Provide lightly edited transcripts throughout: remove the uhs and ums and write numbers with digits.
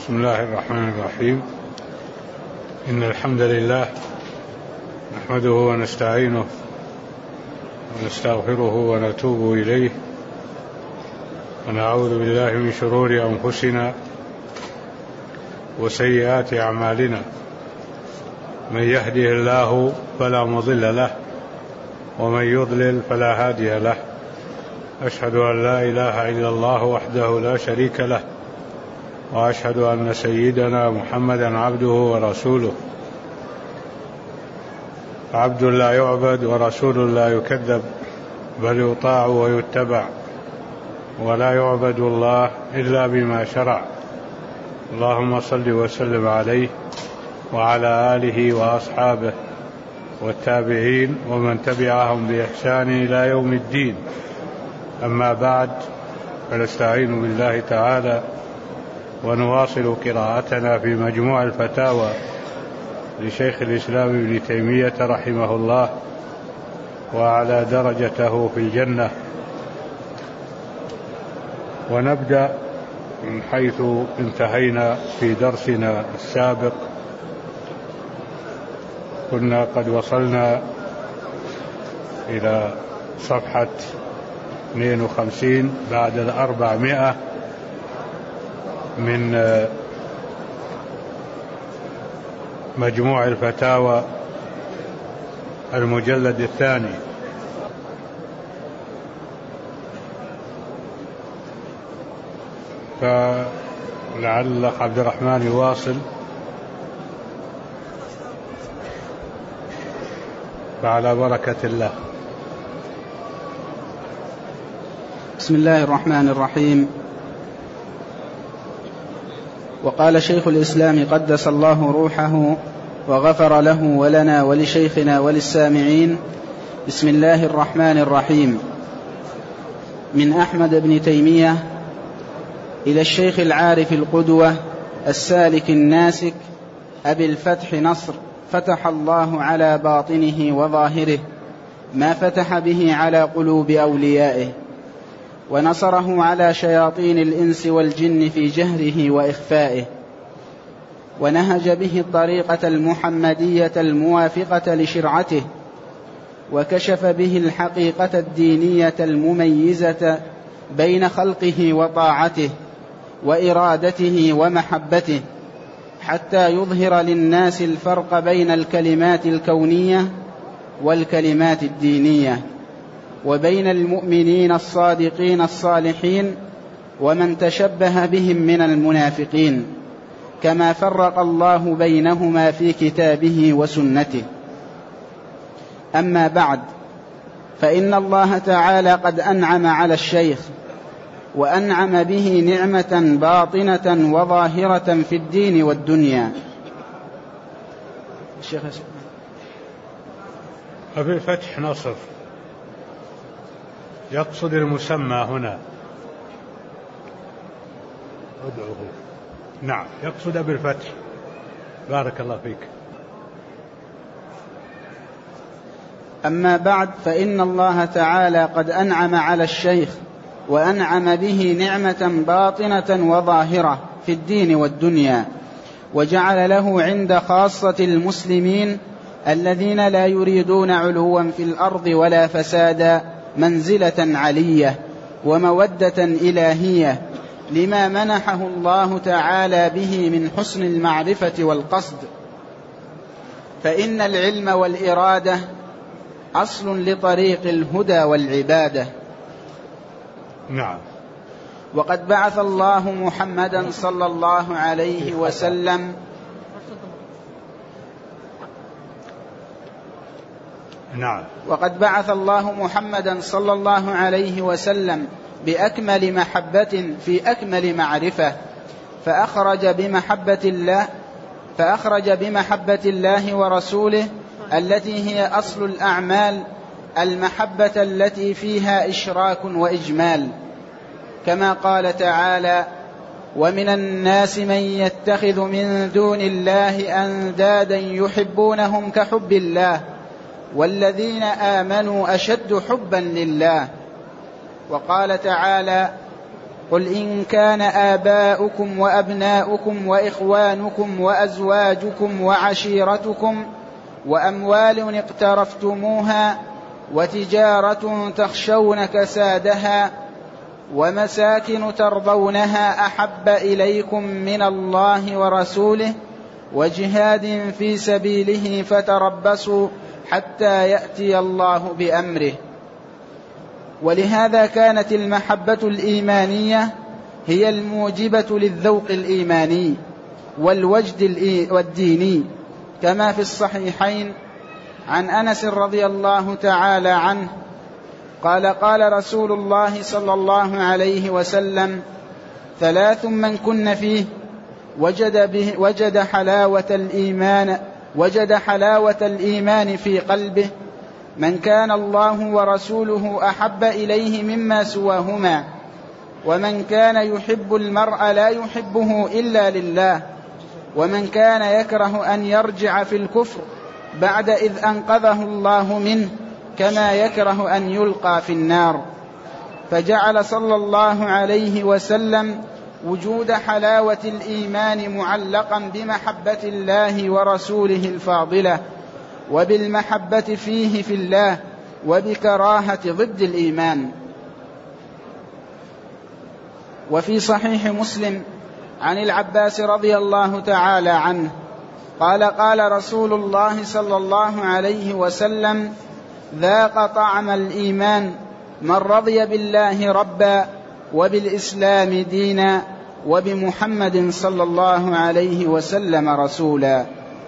بسم الله الرحمن الرحيم. إن الحمد لله نحمده ونستعينه ونستغفره ونتوب إليه ونعوذ بالله من شرور أنفسنا وسيئات أعمالنا. من يهده الله فلا مضل له ومن يضلل فلا هادي له. أشهد أن لا إله إلا الله وحده لا شريك له، وأشهد أن سيدنا محمدا عبده ورسوله، عبد لا يعبد ورسول لا يكذب، بل يطاع ويتبع، ولا يعبد الله إلا بما شرع. اللهم صل وسلم عليه وعلى آله وأصحابه والتابعين ومن تبعهم بإحسان إلى يوم الدين. أما بعد، فنستعين بالله تعالى ونواصل قراءتنا في مجموع الفتاوى لشيخ الإسلام ابن تيمية رحمه الله وعلى درجته في الجنة. ونبدأ من حيث انتهينا في درسنا السابق. كنا قد وصلنا إلى صفحة 52 بعد 400 من مجموع الفتاوى المجلد الثاني. فلعل عبد الرحمن يواصل. فعلى بركة الله. بسم الله الرحمن الرحيم. وقال شيخ الإسلام قدس الله روحه وغفر له ولنا ولشيخنا وللسامعين: بسم الله الرحمن الرحيم. من أحمد بن تيمية إلى الشيخ العارف القدوة السالك الناسك أبي الفتح نصر، فتح الله على باطنه وظاهره ما فتح به على قلوب أوليائه، ونصره على شياطين الإنس والجن في جهره وإخفائه، ونهج به الطريقة المحمدية الموافقة لشرعته، وكشف به الحقيقة الدينية المميزة بين خلقه وطاعته وإرادته ومحبته، حتى يظهر للناس الفرق بين الكلمات الكونية والكلمات الدينية، وبين المؤمنين الصادقين الصالحين ومن تشبه بهم من المنافقين، كما فرق الله بينهما في كتابه وسنته. أما بعد، فإن الله تعالى قد أنعم على الشيخ، وأنعم به نعمة باطنة وظاهرة في الدين والدنيا. الشيخ أبي الفتح نصر يقصد المسمى هنا. ادعوه. نعم، يقصد أبي الفتح. بارك الله فيك. أما بعد، فإن الله تعالى قد أنعم على الشيخ، وأنعم به نعمة باطنة وظاهرة في الدين والدنيا، وجعل له عند خاصة المسلمين الذين لا يريدون علوا في الأرض ولا فسادا منزلة علية ومودة إلهية، لما منحه الله تعالى به من حسن المعرفة والقصد. فإن العلم والإرادة أصل لطريق الهدى والعبادة. نعم. وقد بعث الله محمدا صلى الله عليه وسلم وقد بعث الله محمدا صلى الله عليه وسلم بأكمل محبة في أكمل معرفة، فأخرج بمحبة الله ورسوله التي هي أصل الأعمال المحبة التي فيها إشراك وإجمال، كما قال تعالى: ومن الناس من يتخذ من دون الله أندادا يحبونهم كحب الله والذين آمنوا أشد حبا لله. وقال تعالى: قل إن كان آباؤكم وأبناؤكم وإخوانكم وأزواجكم وعشيرتكم وأموال اقترفتموها وتجارة تخشون كسادها ومساكن ترضونها أحب إليكم من الله ورسوله وجهاد في سبيله فتربصوا حتى يأتي الله بأمره. ولهذا كانت المحبة الإيمانية هي الموجبة للذوق الإيماني والوجد والديني، كما في الصحيحين عن أنس رضي الله تعالى عنه قال قال رسول الله صلى الله عليه وسلم: 3 من كن فيه وجد حلاوة الإيمان في قلبه: من كان الله ورسوله أحب إليه مما سواهما، ومن كان يحب المرء لا يحبه إلا لله، ومن كان يكره أن يرجع في الكفر بعد إذ أنقذه الله منه كما يكره أن يلقى في النار. فجعل صلى الله عليه وسلم وجود حلاوة الإيمان معلقا بمحبة الله ورسوله الفاضلة، وبالمحبة فيه في الله، وبكراهة ضد الإيمان. وفي صحيح مسلم عن العباس رضي الله تعالى عنه قال قال رسول الله صلى الله عليه وسلم: ذاق طعم الإيمان من رضي بالله ربا وبالإسلام دينا وبمحمد صلى الله عليه وسلم رسولا.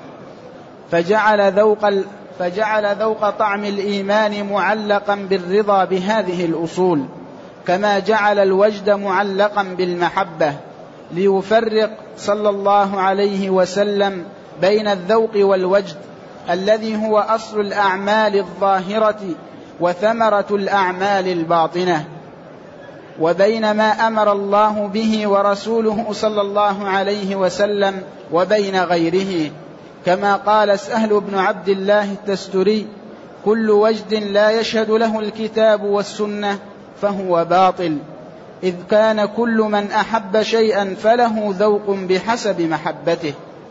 فجعل ذوق طعم الإيمان معلقا بالرضا بهذه الأصول، كما جعل الوجد معلقا بالمحبة، ليفرق صلى الله عليه وسلم بين الذوق والوجد الذي هو أصل الأعمال الظاهرة وثمرة الأعمال الباطنة، وبين ما أمر الله به ورسوله صلى الله عليه وسلم وبين غيره، كما قال سهل بن عبد الله التستري: كل وجد لا يشهد له الكتاب والسنة فهو باطل، إذ كان كل من أحب شيئا فله ذوق بحسب محبته.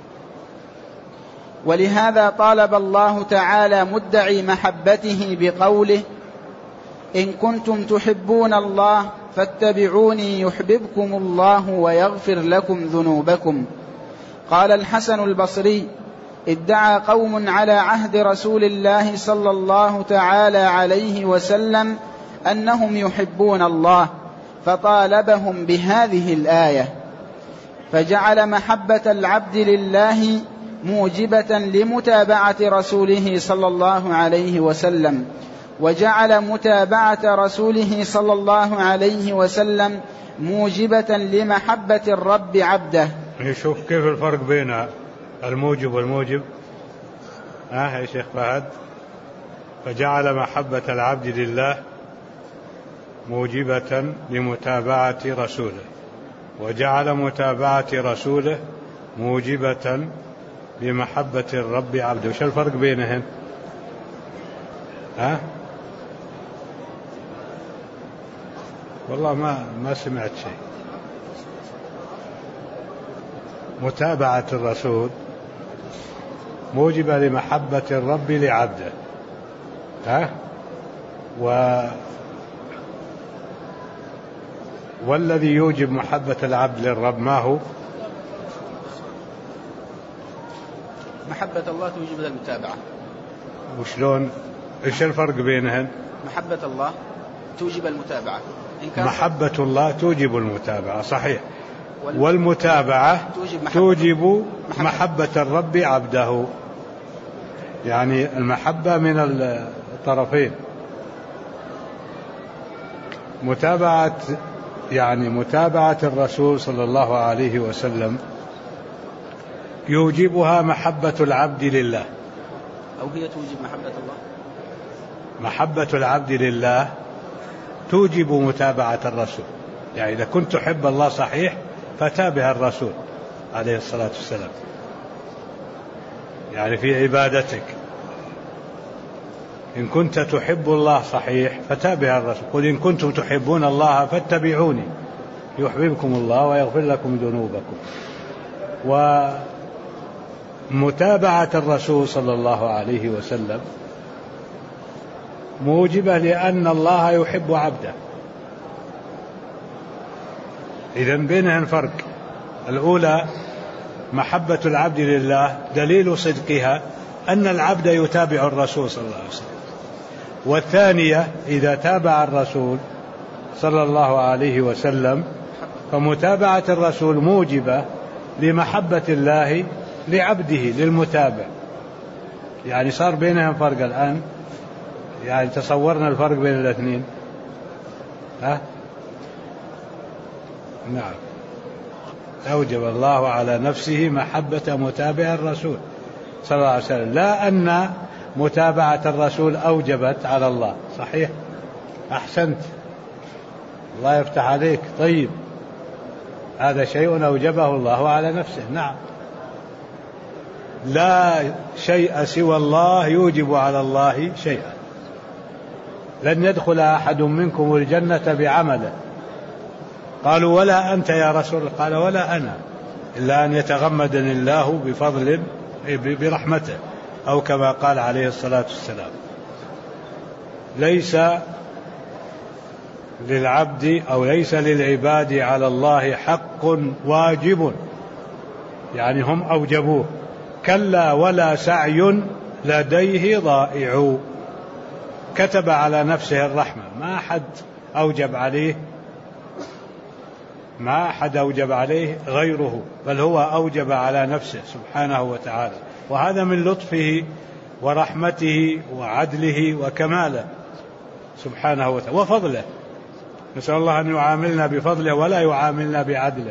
ولهذا طالب الله تعالى مدعي محبته بقوله: إن كنتم تحبون الله فاتبعوني يحببكم الله ويغفر لكم ذنوبكم. قال الحسن البصري: ادعى قوم على عهد رسول الله صلى الله تعالى عليه وسلم أنهم يحبون الله، فطالبهم بهذه الآية، فجعل محبة العبد لله موجبة لمتابعة رسوله صلى الله عليه وسلم، وجعل متابعة رسوله صلى الله عليه وسلم موجبة لمحبة الرب عبده. نشوف كيف الفرق بين الموجب والموجب. يا شيخ فهد: فجعل محبة العبد لله موجبة لمتابعة رسوله، وجعل متابعة رسوله موجبة لمحبة الرب عبده. وش الفرق بينهم؟ والله ما سمعت شيء. متابعة الرسول موجبة لمحبة الرب لعبده، والذي يوجب محبة العبد للرب ما هو؟ محبة الله توجب المتابعة. وشلون؟ إيش الفرق بينهن؟ محبة الله توجب المتابعة. محبة الله توجب المتابعة، صحيح، والمتابعة توجب محبة الرب عبده، يعني المحبة من الطرفين. متابعة الرسول صلى الله عليه وسلم يوجبها محبة العبد لله، أو هي توجب محبة الله. محبة العبد لله توجب متابعة الرسول، يعني إذا كنت تحب الله صحيح فتابع الرسول عليه الصلاة والسلام، يعني في عبادتك. إن كنت تحب الله صحيح فتابع الرسول. قل إن كنتم تحبون الله فاتبعوني يحببكم الله ويغفر لكم ذنوبكم. ومتابعة الرسول صلى الله عليه وسلم موجبة لأن الله يحب عبده. إذن بينهم فرق. الأولى محبة العبد لله دليل صدقها أن العبد يتابع الرسول صلى الله عليه وسلم. والثانية إذا تابع الرسول صلى الله عليه وسلم فمتابعة الرسول موجبة لمحبة الله لعبده للمتابع. يعني صار بينهم فرق الآن. يعني تصورنا الفرق بين الاثنين. نعم. أوجب الله على نفسه محبة متابع الرسول صلى الله عليه وسلم، لا أن متابعة الرسول أوجبت على الله. صحيح، أحسنت، الله يفتح عليك. طيب، هذا شيء أوجبه الله على نفسه. نعم، لا شيء سوى الله يوجب على الله شيئا. لن يدخل أحد منكم الجنة بعمله. قالوا ولا أنت يا رسول الله؟ قال ولا أنا، إلا أن يتغمدني الله بفضل برحمته، أو كما قال عليه الصلاة والسلام. ليس للعبد أو ليس للعباد على الله حق واجب، يعني هم أوجبوه. كلا ولا سعي لديه ضائع. كتب على نفسه الرحمة، ما أحد أوجب عليه غيره، بل هو أوجب على نفسه سبحانه وتعالى. وهذا من لطفه ورحمته وعدله وكماله سبحانه وتعالى وفضله. نسأل الله أن يعاملنا بفضله ولا يعاملنا بعدله.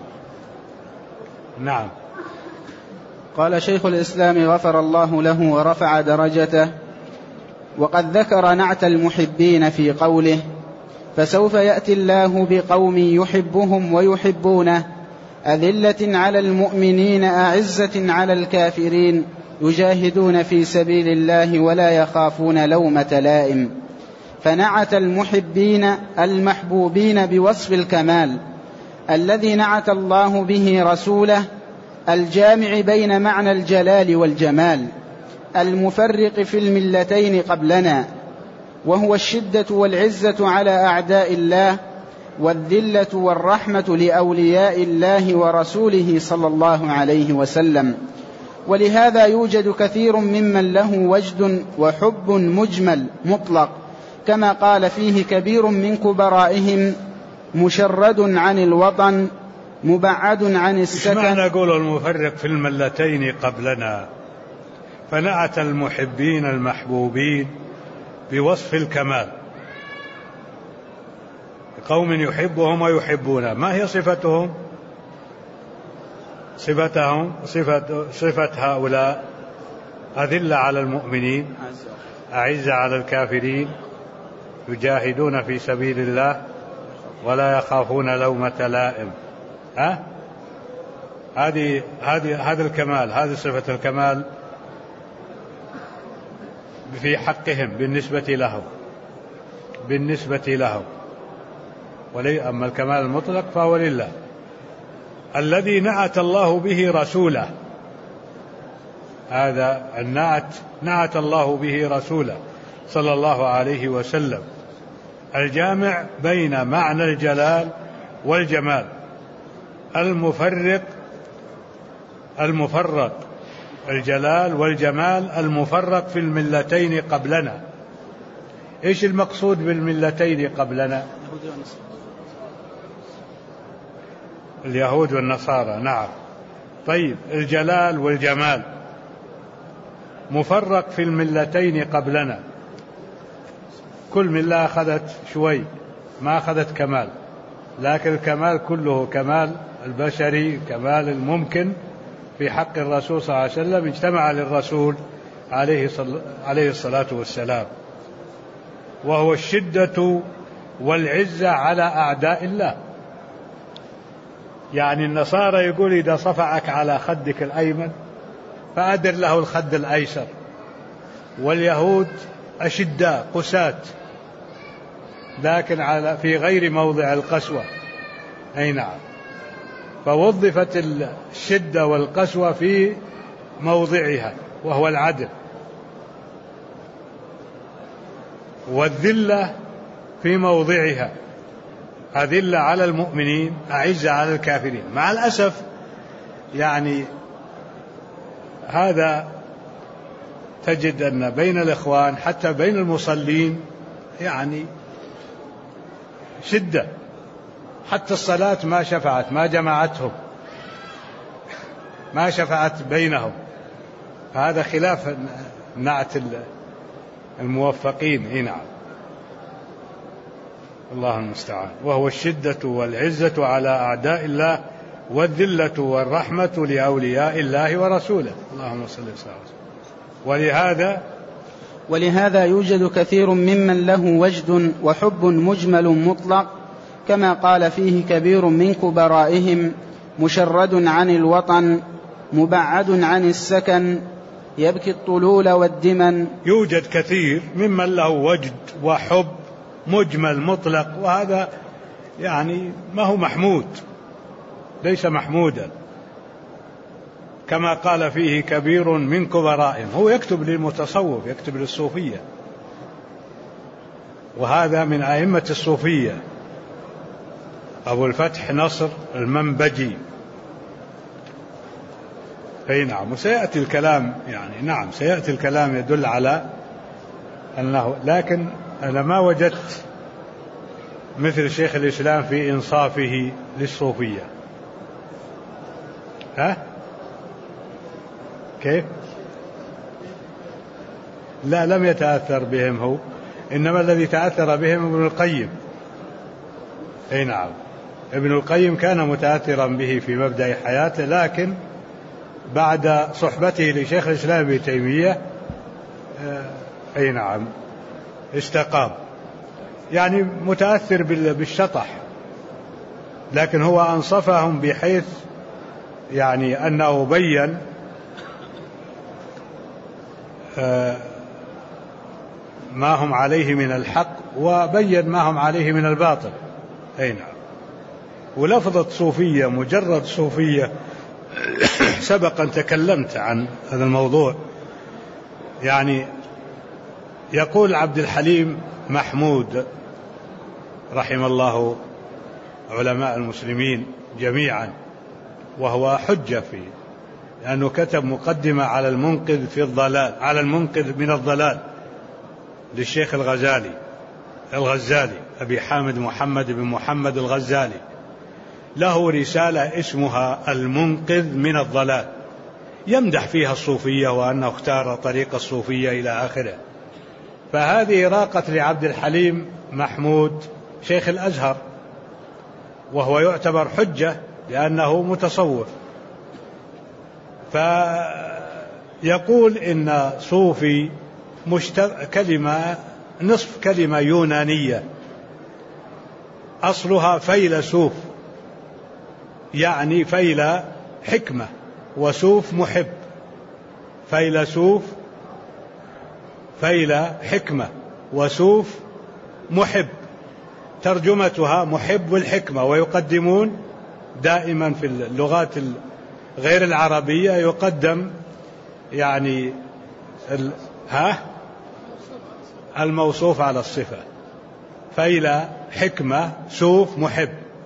نعم. قال شيخ الإسلام غفر الله له ورفع درجته: وقد ذكر نعت المحبين في قوله: فسوف يأتي الله بقوم يحبهم ويحبونه أذلة على المؤمنين أعزة على الكافرين يجاهدون في سبيل الله ولا يخافون لومة لائم. فنعت المحبين المحبوبين بوصف الكمال الذي نعت الله به رسوله، الجامع بين معنى الجلال والجمال، المفرق في الملتين قبلنا، وهو الشدة والعزة على أعداء الله، والذلة والرحمة لأولياء الله ورسوله صلى الله عليه وسلم. ولهذا يوجد كثير ممن له وجد وحب مجمل مطلق، كما قال فيه كبير من كبرائهم: مشرد عن الوطن مبعد عن السكن. معنى نقول المفرق في الملتين قبلنا؟ فنعت المحبين المحبوبين بوصف الكمال، قوم يحبهم ويحبونه. ما هي صفتهم؟ صفة هؤلاء: أذلة على المؤمنين، أعزة على الكافرين، يجاهدون في سبيل الله ولا يخافون لومة لائم. هذا الكمال، هذه صفة الكمال في حقهم بالنسبة لهم. أما الكمال المطلق فهو لله. الذي نعت الله به رسوله، هذا النعت نعت الله به رسوله صلى الله عليه وسلم، الجامع بين معنى الجلال والجمال، المفرق الجلال والجمال المفرق في الملتين قبلنا. إيش المقصود بالملتين قبلنا؟ اليهود والنصارى. نعم. طيب، الجلال والجمال مفرق في الملتين قبلنا. كل ملة أخذت شوي، ما أخذت كمال، لكن الكمال كله كمال البشري، كمال الممكن في حق الرسول صلى الله عليه وسلم اجتمع للرسول عليه الصلاة والسلام، وهو الشدة والعزة على أعداء الله. يعني النصارى يقول: إذا صفعك على خدك الأيمن فأدر له الخد الأيسر. واليهود أشداء قساة، لكن في غير موضع القسوة، أي نعم. فوظفت الشدة والقسوة في موضعها وهو العدل، والذلة في موضعها، أذلة على المؤمنين أعزة على الكافرين. مع الأسف يعني هذا تجد أن بين الإخوان حتى بين المصلين يعني شدة، حتى الصلاة ما شفعت، ما جمعتهم، ما شفعت بينهم. هذا خلاف نعت الموفقين. نعم، الله المستعان. وهو الشدة والعزة على أعداء الله، والذلة والرحمة لأولياء الله ورسوله. اللهم صل وسلم. ولهذا يوجد كثير ممن له وجد وحب مجمل مطلق، كما قال فيه كبير من كبرائهم: مشرد عن الوطن، مبعد عن السكن، يبكي الطلول والدمن. يوجد كثير ممن له وجد وحب مجمل مطلق، وهذا يعني ما هو محمود، ليس محمودا، كما قال فيه كبير من كبرائهم. هو يكتب للمتصوف، يكتب للصوفية، وهذا من أئمة الصوفية، أبو الفتح نصر المنبجي. أي نعم. وسيأتي الكلام يعني نعم سيأتي الكلام يدل على أنه، لكن أنا ما وجدت مثل شيخ الإسلام في إنصافه للصوفية. كيف؟ لا، لم يتأثر بهم هو، إنما الذي تأثر بهم ابن القيم. أي نعم، ابن القيم كان متأثرا به في مبدأ حياته، لكن بعد صحبته لشيخ الإسلام ابن تيمية أي نعم استقام، يعني متأثر بالشطح، لكن هو أنصفهم بحيث يعني أنه بين ما هم عليه من الحق، وبين ما هم عليه من الباطل. أي نعم. ولفظة صوفية، مجرد صوفية، سبقا تكلمت عن هذا الموضوع. يعني يقول عبد الحليم محمود رحم الله علماء المسلمين جميعا، وهو حجة فيه، لأنه كتب مقدمة على المنقذ في الضلال، على المنقذ من الضلال للشيخ الغزالي أبي حامد محمد بن محمد الغزالي، له رسالة اسمها المنقذ من الضلال، يمدح فيها الصوفية وأنه اختار طريق الصوفية إلى آخره. فهذه راقت لعبد الحليم محمود شيخ الأزهر، وهو يعتبر حجة لأنه متصوف. فيقول إن صوفي كلمة نصف كلمة يونانية أصلها فيلسوف، يعني فيل حكمة، وسوف محب. فيلسوف فيل حكمة، وسوف محب، ترجمتها محب الحكمة. ويقدمون دائما في اللغات غير العربية يقدم يعني الموصوف على الصفة، فيل حكمة سوف محب.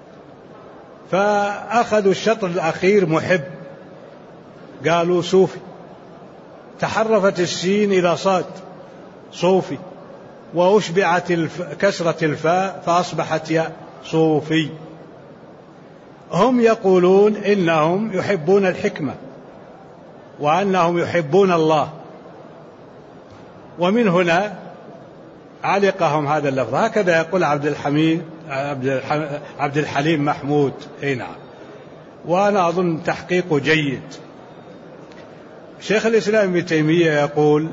فأخذوا الشطر الأخير محب، قالوا صوفي، تحرفت السين إلى صاد صوفي، وأشبعت كسرة الفاء فأصبحت ياء صوفي. هم يقولون إنهم يحبون الحكمة وأنهم يحبون الله، ومن هنا علقهم هذا اللفظ. هكذا يقول عبد الحليم محمود. أي نعم. وأنا أظن تحقيقه جيد. شيخ الإسلام ابن تيمية يقول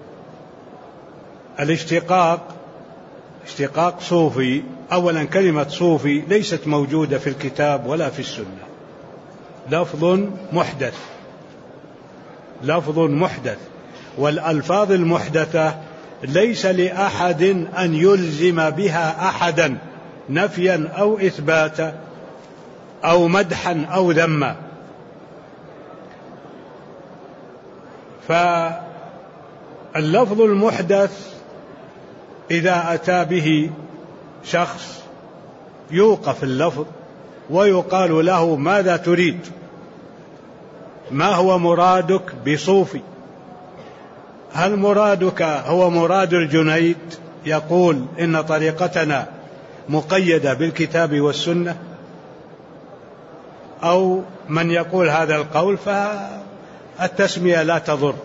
الاشتقاق اشتقاق صوفي. أولا كلمة صوفي ليست موجودة في الكتاب ولا في السنة، لفظ محدث، والألفاظ المحدثة ليس لأحد أن يلزم بها أحدا نفيا أو إثباتا، أو مدحا أو ذما. فاللفظ المحدث إذا أتى به شخص يوقف اللفظ ويقال له: ماذا تريد؟ ما هو مرادك بصوفي؟ هل مرادك هو مراد الجنيد يقول إن طريقتنا مقيدة بالكتاب والسنة، أو من يقول هذا القول؟ فالتسمية لا تضر،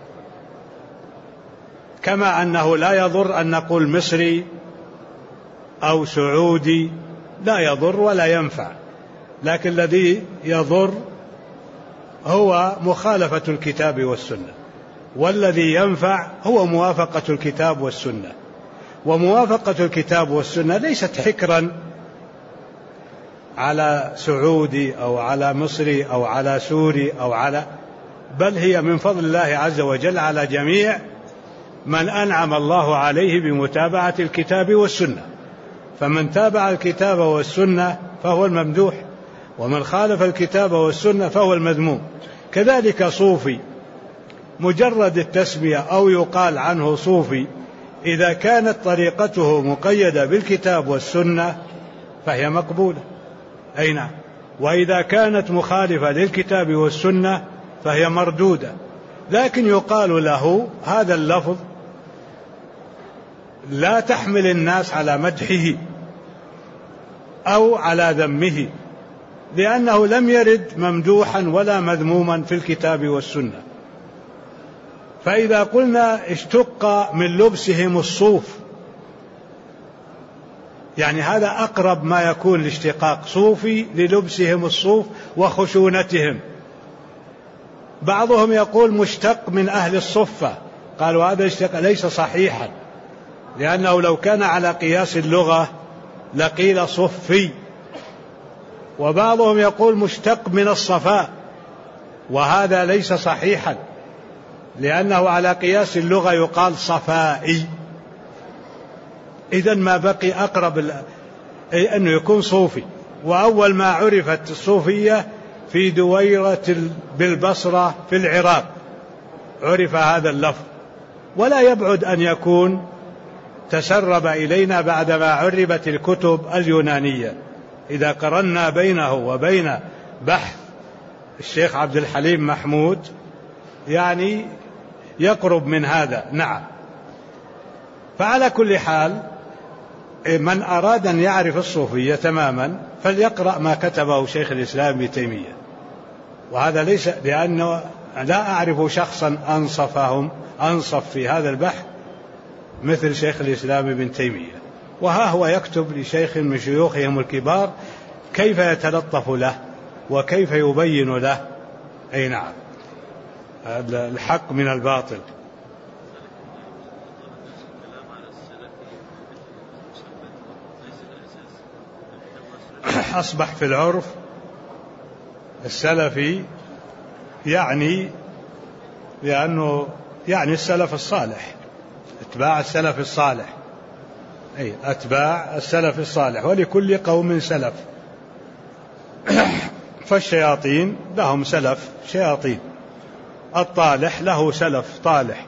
كما أنه لا يضر أن نقول مصري أو سعودي، لا يضر ولا ينفع، لكن الذي يضر هو مخالفة الكتاب والسنة، والذي ينفع هو موافقة الكتاب والسنة. وموافقة الكتاب والسنة ليست حكرا على سعودي أو على مصري أو على سوري بل هي من فضل الله عز وجل على جميع من أنعم الله عليه بمتابعة الكتاب والسنة. فمن تابع الكتاب والسنة فهو الممدوح، ومن خالف الكتاب والسنة فهو المذموم. كذلك صوفي، مجرد التسمية أو يقال عنه صوفي إذا كانت طريقته مقيدة بالكتاب والسنة فهي مقبولة، أي نعم، وإذا كانت مخالفة للكتاب والسنة فهي مردودة. لكن يقال له هذا اللفظ لا تحمل الناس على مدحه أو على ذمه، لأنه لم يرد ممدوحا ولا مذموما في الكتاب والسنة. فإذا قلنا اشتق من لبسهم الصوف، يعني هذا أقرب ما يكون الاشتقاق، صوفي للبسهم الصوف وخشونتهم. بعضهم يقول مشتق من أهل الصفة، قالوا هذا الاشتقاق ليس صحيحا، لأنه لو كان على قياس اللغة لقيل صفي. وبعضهم يقول مشتق من الصفاء، وهذا ليس صحيحا، لأنه على قياس اللغة يقال صفائي. إذن ما بقي أقرب أنه يكون صوفي. وأول ما عرفت الصوفية في دويرة بالبصرة في العراق عرف هذا اللفظ، ولا يبعد أن يكون تسرب إلينا بعدما عربت الكتب اليونانية. إذا قرنا بينه وبين بحث الشيخ عبد الحليم محمود يعني يقرب من هذا. نعم. فعلى كل حال من أراد أن يعرف الصوفية تماما فليقرأ ما كتبه شيخ الإسلام ابن تيمية، وهذا ليس لأنه لا أعرف شخصا أنصف في هذا البحث مثل شيخ الإسلام ابن تيمية. وها هو يكتب لشيخ من شيوخهم الكبار كيف يتلطف له وكيف يبين له، أي نعم، الحق من الباطل. أصبح في العرف السلفي يعني لأنه يعني السلف الصالح، اتباع السلف الصالح، أي أتباع السلف الصالح، ولكل قوم سلف. فالشياطين لهم سلف شياطين، الطالح له سلف طالح.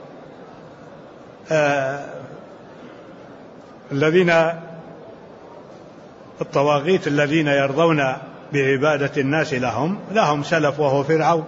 الطواغيت الذين يرضون بعبادة الناس لهم سلف وهو فرعون.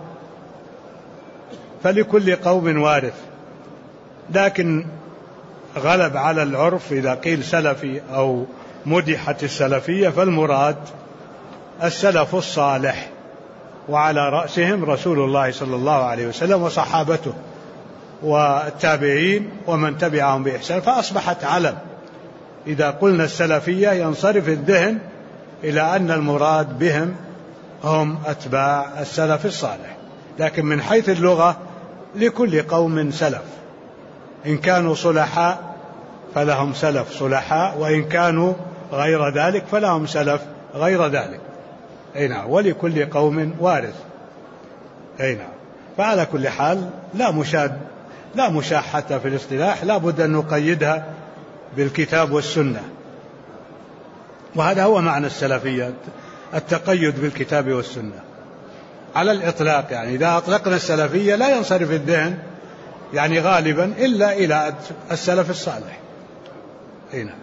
فلكل قوم وارث، لكن غلب على العرف إذا قيل سلفي أو مدحت السلفية فالمراد السلف الصالح، وعلى رأسهم رسول الله صلى الله عليه وسلم وصحابته والتابعين ومن تبعهم بإحسان. فأصبحت علم. إذا قلنا السلفية ينصرف الذهن إلى أن المراد بهم هم أتباع السلف الصالح، لكن من حيث اللغة لكل قوم سلف، إن كانوا صلحاء فلهم سلف صلحاء، وإن كانوا غير ذلك فلهم سلف غير ذلك، أي نعم، ولكل قوم وارث، أي نعم. فعلى كل حال لا مشاحة في الاصطلاح، لا بد أن نقيدها بالكتاب والسنة، وهذا هو معنى السلفية. التقيد بالكتاب والسنة على الإطلاق. يعني إذا أطلقنا السلفية لا ينصرف الذهن يعني غالبا إلا إلى السلف الصالح. هنا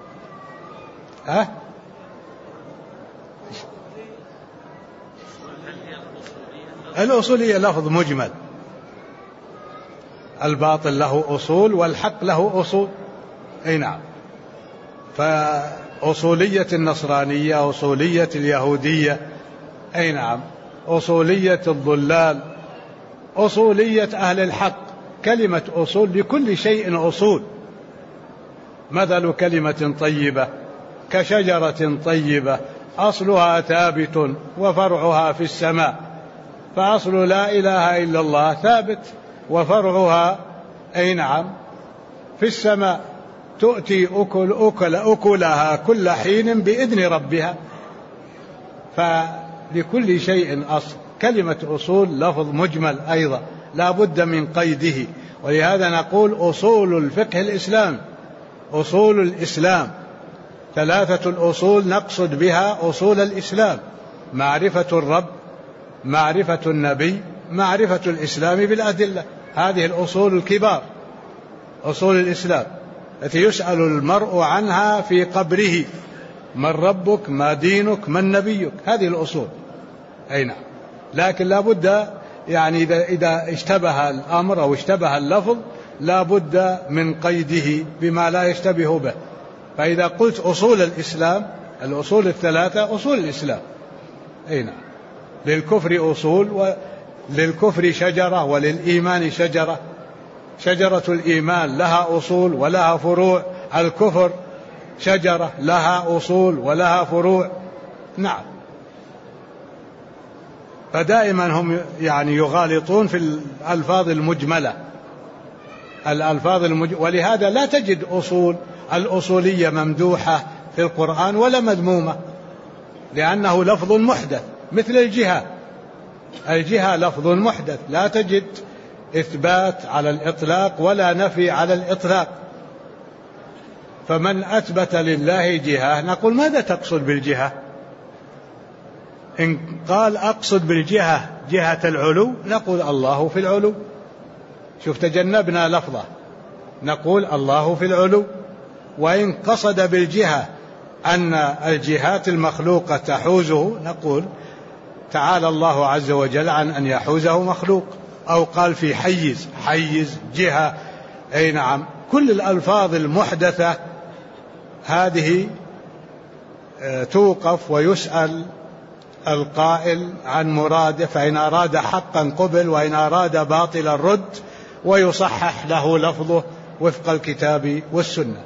الأصولية لفظ مجمل، الباطل له أصول والحق له أصول. أي نعم. فأصولية النصرانية، أصولية اليهودية، أي نعم، أصولية الضلال، أصولية أهل الحق. كلمة أصول لكل شيء أصول. مثل كلمة طيبة كشجرة طيبة أصلها ثابت وفرعها في السماء. فأصل لا إله إلا الله ثابت وفرعها أي نعم في السماء، تؤتي أكلها كل حين بإذن ربها. فلكل شيء أصل. كلمة أصول لفظ مجمل أيضا لا بد من قيده، ولهذا نقول أصول الفقه الإسلام، أصول الإسلام 3 الأصول نقصد بها أصول الإسلام: معرفة الرب، معرفة النبي، معرفة الإسلام بالأدلة. هذه الأصول الكبار، أصول الإسلام التي يسأل المرء عنها في قبره: من ربك، ما دينك، من نبيك. هذه الأصول. أي نعم. لكن لا بد يعني إذا اشتبه الأمر أو اشتبه اللفظ لا بد من قيده بما لا يشتبه به. فإذا قلت أصول الإسلام، الأصول 3 أصول الإسلام. أي نعم. للكفر أصول، وللكفر شجرة، وللإيمان شجرة. شجرة الإيمان لها أصول ولها فروع، الكفر شجرة لها أصول ولها فروع. نعم. فدائما هم يعني يغالطون في الألفاظ المجملة، ولهذا لا تجد الأصولية ممدوحة في القرآن ولا مذمومة، لأنه لفظ محدث. مثل الجهة لفظ محدث، لا تجد إثبات على الإطلاق ولا نفي على الإطلاق. فمن أثبت لله جهة نقول: ماذا تقصد بالجهة؟ إن قال: أقصد بالجهة جهة العلو، نقول: الله في العلو. شوف، تجنبنا لفظة، نقول: الله في العلو. وإن قصد بالجهة أن الجهات المخلوقة تحوزه، نقول: تعالى الله عز وجل عن أن يحوزه مخلوق. أو قال في حيز جهة. أي نعم. كل الألفاظ المحدثة هذه توقف ويسأل القائل عن مراده، فإن أراد حقا قبل، وإن أراد باطلا رد، ويصحح له لفظه وفق الكتاب والسنة.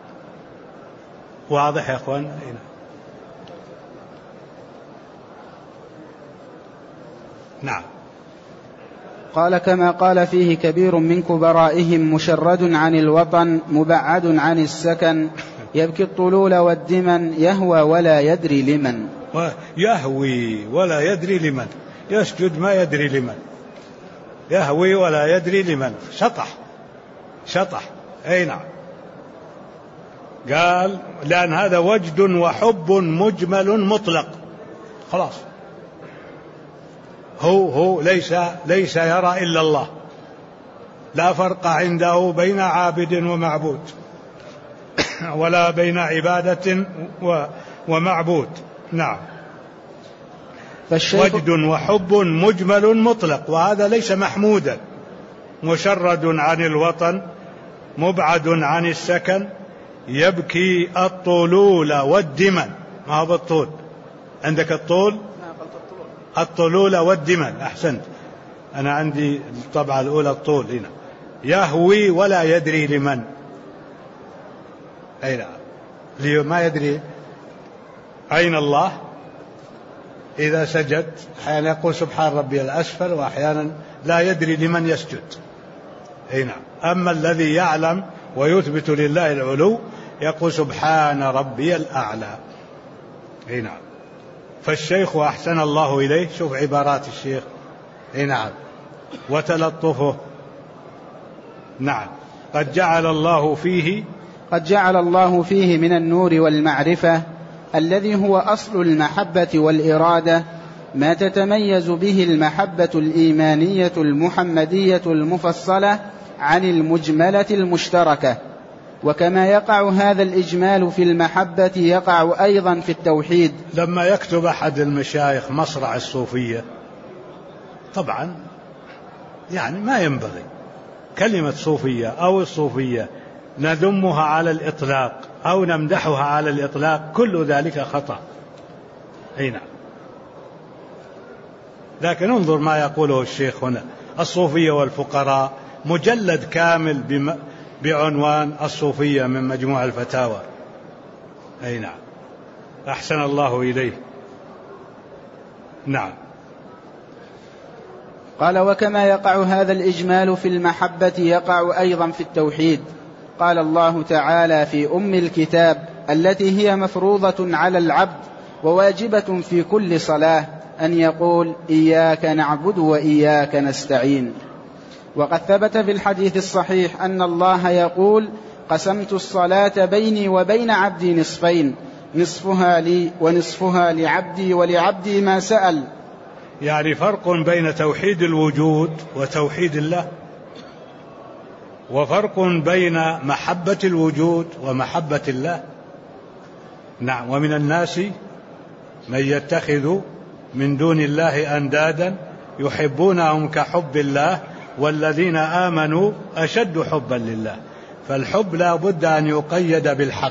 واضح يا أخوان؟ نعم. قال: كما قال فيه كبير من كبرائهم: مشرد عن الوطن، مبعد عن السكن، يبكي الطلول والدمن، يهوى ولا يدري لمن. يهوي ولا يدري لمن، يسجد ما يدري لمن، يهوي ولا يدري لمن. شطح. أي نعم. قال: لأن هذا وجد وحب مجمل مطلق. خلاص. هو ليس يرى إلا الله، لا فرق عنده بين عابد ومعبود، ولا بين عبادة ومعبود. نعم. وجد وحب مجمل مطلق، وهذا ليس محمودا. مشرد عن الوطن، مبعد عن السكن، يبكي الطلول والدمن. ما هو بالطول؟ عندك الطول؟ الطلول والدمن. أحسنت. أنا عندي الطبعة الأولى الطول هنا. يهوي ولا يدري لمن. أي نعم. ما يدري أين الله. إذا سجد أحيانا يقول: سبحان ربي الأسفل، وأحيانا لا يدري لمن يسجد. أي نعم. أما الذي يعلم ويثبت لله العلو يقول: سبحان ربي الأعلى. أي نعم. فالشيخ أحسن الله إليه، شوف عبارات الشيخ. أي نعم. وتلطفه. نعم. قد جعل الله فيه من النور والمعرفة الذي هو أصل المحبة والإرادة، ما تتميز به المحبة الإيمانية المحمدية المفصلة عن المجملة المشتركة. وكما يقع هذا الإجمال في المحبة يقع أيضا في التوحيد. لما يكتب أحد المشايخ مصرع الصوفية، طبعا يعني ما ينبغي كلمة صوفية أو الصوفية نذمها على الإطلاق أو نمدحها على الإطلاق، كل ذلك خطأ. نعم. لكن انظر ما يقوله الشيخ هنا: الصوفية والفقراء، مجلد كامل بعنوان الصوفية من مجموع الفتاوى. أي نعم، أحسن الله إليه. نعم. قال: وكما يقع هذا الإجمال في المحبة يقع أيضا في التوحيد. قال الله تعالى في أم الكتاب التي هي مفروضة على العبد وواجبة في كل صلاة أن يقول: إياك نعبد وإياك نستعين. وقد ثبت في الحديث الصحيح أن الله يقول: قسمت الصلاة بيني وبين عبدي نصفين، نصفها لي ونصفها لعبدي ولعبدي ما سأل. يعني فرق بين توحيد الوجود وتوحيد الله، وفرق بين محبة الوجود ومحبة الله. نعم. ومن الناس من يتخذ من دون الله أندادا يحبونهم كحب الله والذين آمنوا أشد حبا لله. فالحب لا بد أن يقيد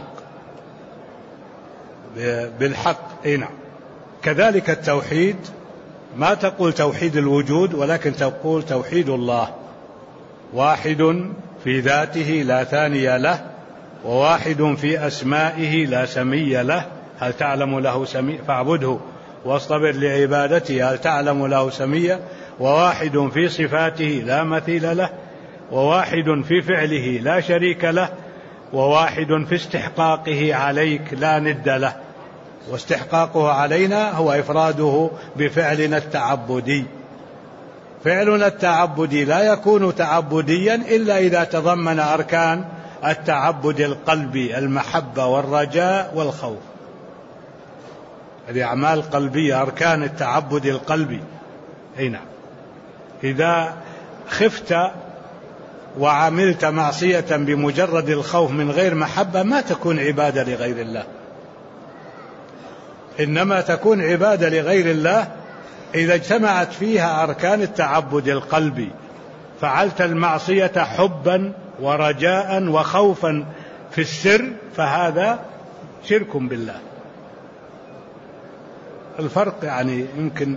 بالحق. نعم. كذلك التوحيد، ما تقول توحيد الوجود ولكن تقول توحيد الله، واحد في ذاته لا ثاني له، وواحد في أسمائه لا سمي له. هل تعلم له سمي؟ فاعبده واصطبر لعبادته. هل تعلم له سميا؟ وواحد في صفاته لا مثيل له، وواحد في فعله لا شريك له، وواحد في استحقاقه عليك لا ند له. واستحقاقه علينا هو إفراده بفعلنا التعبدي. فعلنا التعبدي لا يكون تعبديا إلا إذا تضمن أركان التعبد القلبي: المحبة والرجاء والخوف. هذه أعمال قلبية، أركان التعبد القلبي. نعم. إذا خفت وعملت معصية بمجرد الخوف من غير محبة ما تكون عبادة لغير الله، إنما تكون عبادة لغير الله إذا اجتمعت فيها أركان التعبد القلبي. فعلت المعصية حبا ورجاء وخوفا في السر، فهذا شرك بالله. الفرق يعني يمكن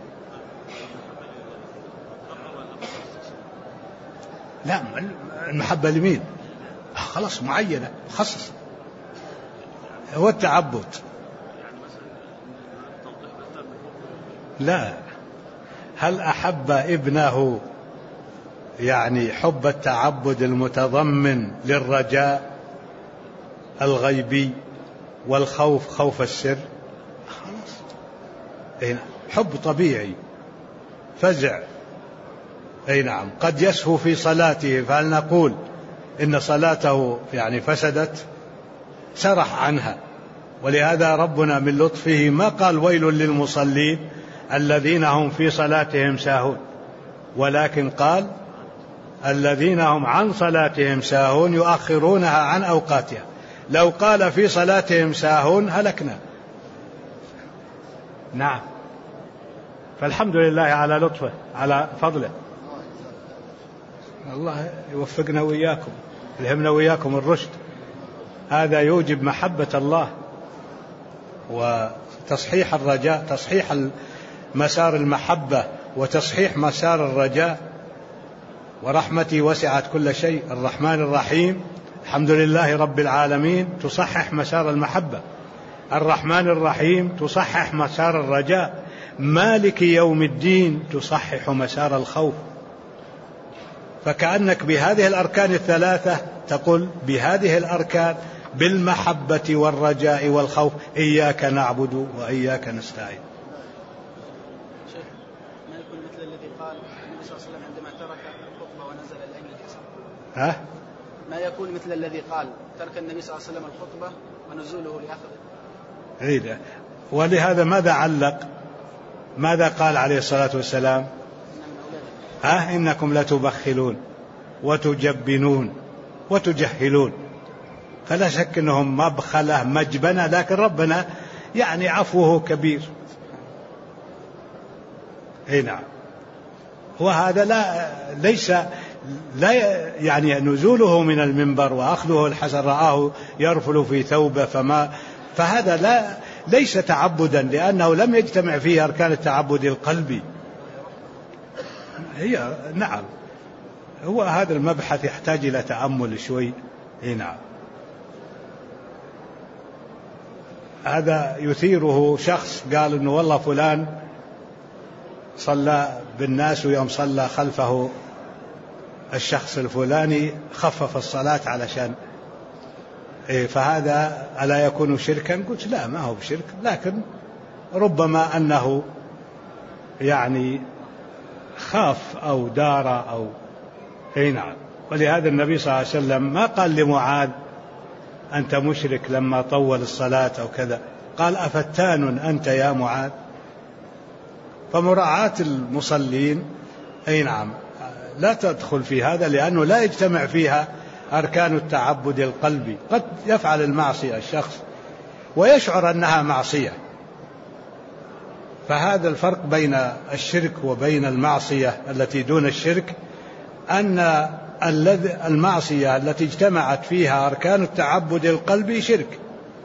لا، المحبة لمين؟ خلاص معينة خصص، هو التعبد. لا، هل أحب ابنه يعني حب التعبد المتضمن للرجاء الغيبي والخوف خوف السر؟ خلاص، حب طبيعي فزع. نعم. قد يسهو في صلاته، فهل نقول إن صلاته يعني فسدت؟ سرح عنها. ولهذا ربنا من لطفه ما قال ويل للمصلين الذين هم في صلاتهم ساهون، ولكن قال الذين هم عن صلاتهم ساهون يؤخرونها عن أوقاتها. لو قال في صلاتهم ساهون هلكنا. نعم. فالحمد لله على لطفه، على فضله. الله يوفقنا وإياكم، يلهمنا وإياكم الرشد. هذا يوجب محبة الله وتصحيح الرجاء، تصحيح مسار المحبة وتصحيح مسار الرجاء. ورحمتي وسعت كل شيء. الرحمن الرحيم، الحمد لله رب العالمين، تصحح مسار المحبة. الرحمن الرحيم تصحح مسار الرجاء. مالك يوم الدين تصحح مسار الخوف. فكأنك بهذه الأركان الثلاثة تقول بهذه الأركان بالمحبة والرجاء والخوف: إياك نعبد وإياك نستعين. ما يكون مثل الذي قال النبي صلى الله عليه وسلم عندما ترك الخطبة ونزل إليه الحسن؟ ما يكون مثل الذي قال ترك النبي صلى الله عليه وسلم الخطبة ونزوله لأخذ ولهذا ماذا علق؟ ماذا قال عليه الصلاة والسلام؟ إنكم لتبخلون وتجبنون وتجهلون. فلا شك أنهم مبخلة مجبنة، لكن ربنا يعني عفوه كبير. نعم. وهذا لا يعني نزوله من المنبر وأخذه الحسن رآه يرفل في ثوبه فهذا ليس تعبدا، لأنه لم يجتمع فيه أركان التعبد القلبي. نعم، هو هذا المبحث يحتاج إلى تأمل شوي. نعم. هذا يثيره شخص قال إنه والله فلان صلى بالناس، ويوم صلى خلفه الشخص الفلاني خفف الصلاة علشان فهذا ألا يكون شركا؟ قلت لا، ما هو بشرك، لكن ربما أنه يعني خاف أو دار أو نعم. ولهذا النبي صلى الله عليه وسلم ما قال لمعاذ أنت مشرك لما طول الصلاة أو كذا، قال أفتان أنت يا معاذ. فمراعاة المصلين نعم لا تدخل في هذا، لأنه لا يجتمع فيها أركان التعبد القلبي. قد يفعل المعصية الشخص ويشعر أنها معصية، فهذا الفرق بين الشرك وبين المعصية التي دون الشرك، أن المعصية التي اجتمعت فيها أركان التعبد القلبي شرك.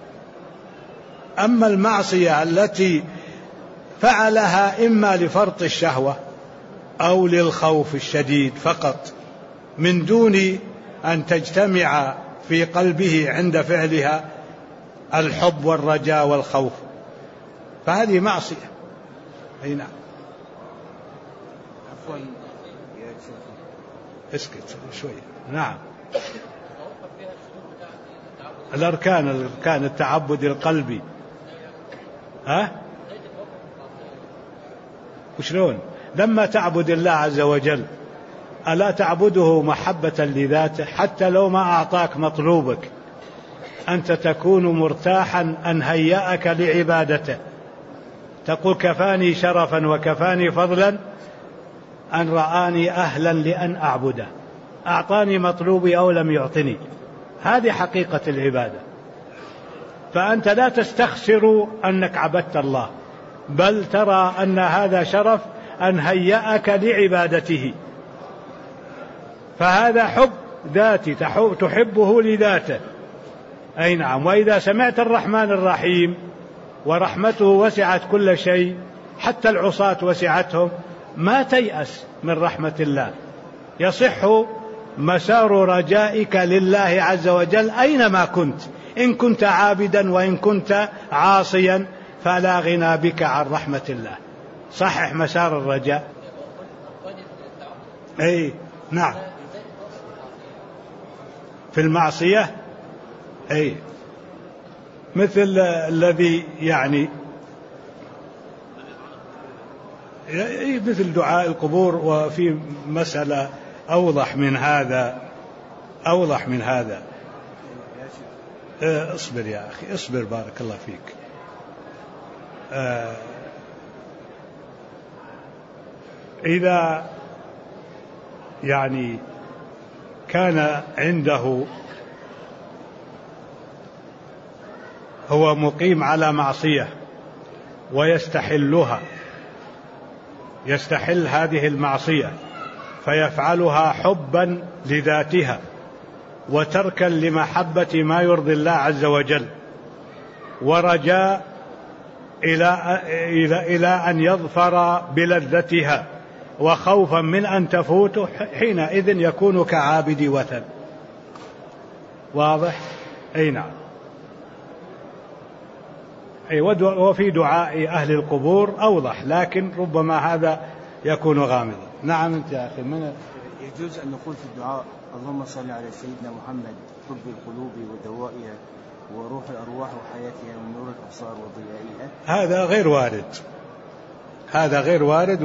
أما المعصية التي فعلها إما لفرط الشهوة أو للخوف الشديد فقط، من دون أن تجتمع في قلبه عند فعلها الحب والرجاء والخوف، فهذه معصية. نعم. اسكت شوي. نعم. الأركان التعبد القلبي وشلون؟ لما تعبد الله عز وجل ألا تعبده محبة لذاته؟ حتى لو ما أعطاك مطلوبك أنت تكون مرتاحا أن هيأك لعبادته. تقول كفاني شرفا وكفاني فضلا أن رآني أهلا لأن أعبده، أعطاني مطلوبي أو لم يعطني. هذه حقيقة العبادة. فأنت لا تستخسر أنك عبدت الله، بل ترى أن هذا شرف أن هيأك لعبادته. فهذا حب ذاتي تحبه لذاته. نعم. وإذا سمعت الرحمن الرحيم ورحمته وسعت كل شيء، حتى العصاة وسعتهم، ما تيأس من رحمة الله. يصح مسار رجائك لله عز وجل أينما كنت، إن كنت عابدا وإن كنت عاصيا، فلا غنى بك عن رحمة الله. صحح مسار الرجاء. نعم. في المعصية مثل الذي يعني مثل دعاء القبور. وفي مسألة أوضح من هذا. اصبر يا أخي، اصبر، بارك الله فيك. إذا يعني كان عنده هو مقيم على معصية ويستحل هذه المعصية، فيفعلها حبا لذاتها وتركا لمحبة ما يرضي الله عز وجل، ورجاء إلى أن يظفر بلذتها، وخوفا من أن تفوته، حينئذ يكون كعابد وثن. واضح؟ نعم. وفي دعاء أهل القبور أوضح، لكن ربما هذا يكون غامضا. نعم. أنت يا أخي يجوز أن نقول في الدعاء اللهم صل على سيدنا محمد طب القلوب ودوائها وروح الأرواح وحياتها ونور الأبصار وضيائها؟ هذا غير وارد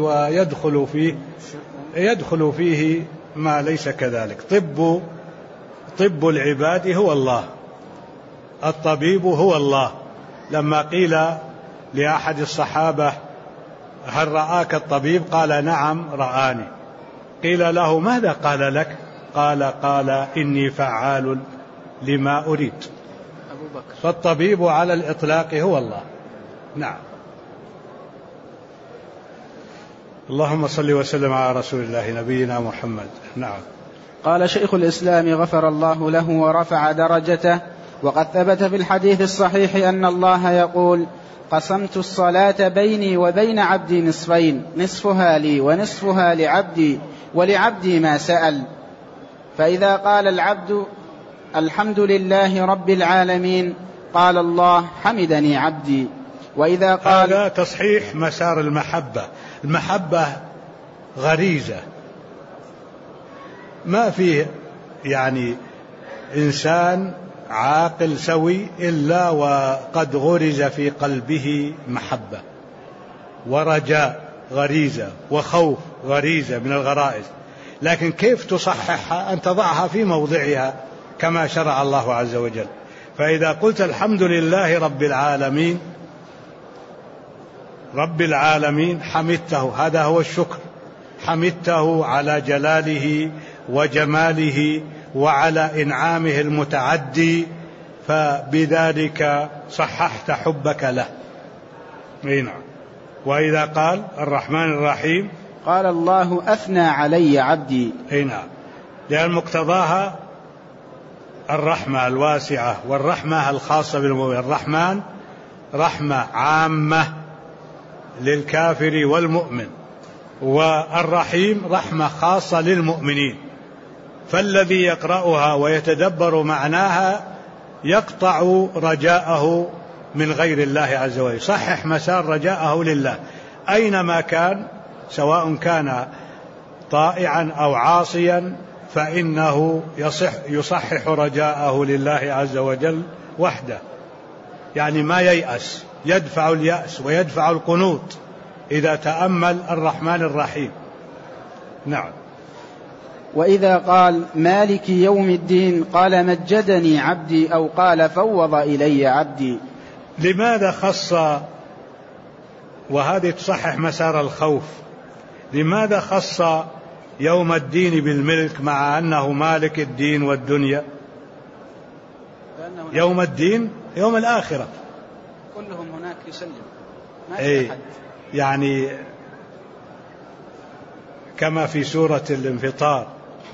ويدخل فيه ما ليس كذلك. طب العباد هو الله، الطبيب هو الله، لما قيل لأحد الصحابة هل رآك الطبيب؟ قال نعم رآني. قيل له ماذا قال لك؟ قال إني فعال لما أريد. فالطبيب على الإطلاق هو الله. نعم. اللهم صل وسلم على رسول الله نبينا محمد. نعم. قال شيخ الإسلام غفر الله له ورفع درجته: وقد ثبت في الحديث الصحيح أن الله يقول: قسمت الصلاة بيني وبين عبدي نصفين، نصفها لي ونصفها لعبدي، ولعبدي ما سأل. فإذا قال العبد الحمد لله رب العالمين قال الله حمدني عبدي. وإذا قال هذا تصحيح مسار المحبة. المحبة غريزة، ما فيه يعني إنسان عاقل سوي إلا وقد غرز في قلبه محبة ورجاء غريزة وخوف غريزة من الغرائز، لكن كيف تصححها؟ أن تضعها في موضعها كما شرع الله عز وجل. فإذا قلت الحمد لله رب العالمين، رب العالمين حمدته، هذا هو الشكر، حمدته على جلاله وجماله وعلى إنعامه المتعدي، فبذلك صححت حبك له. نعم. وإذا قال الرحمن الرحيم قال الله أثنى علي عبدي. نعم، لأن مقتضاها الرحمة الواسعة والرحمة الخاصة بالمؤمن. الرحمن رحمة عامة للكافر والمؤمن، والرحيم رحمة خاصة للمؤمنين. فالذي يقرأها ويتدبر معناها يقطع رجاءه من غير الله عز وجل، صحح مسار رجاءه لله أينما كان، سواء كان طائعا أو عاصيا، فإنه يصحح رجاءه لله عز وجل وحده. يعني ما ييأس، يدفع اليأس ويدفع القنوط إذا تأمل الرحمن الرحيم. نعم. وإذا قال مالك يوم الدين قال مجدني عبدي، أو قال فوض إلي عبدي. لماذا خص، وهذه تصحح مسار الخوف، لماذا خص يوم الدين بالملك مع أنه مالك الدين والدنيا؟ يوم الدين يوم الآخرة، كلهم هناك يسلم، ما في أحد. يعني كما في سورة الانفطار: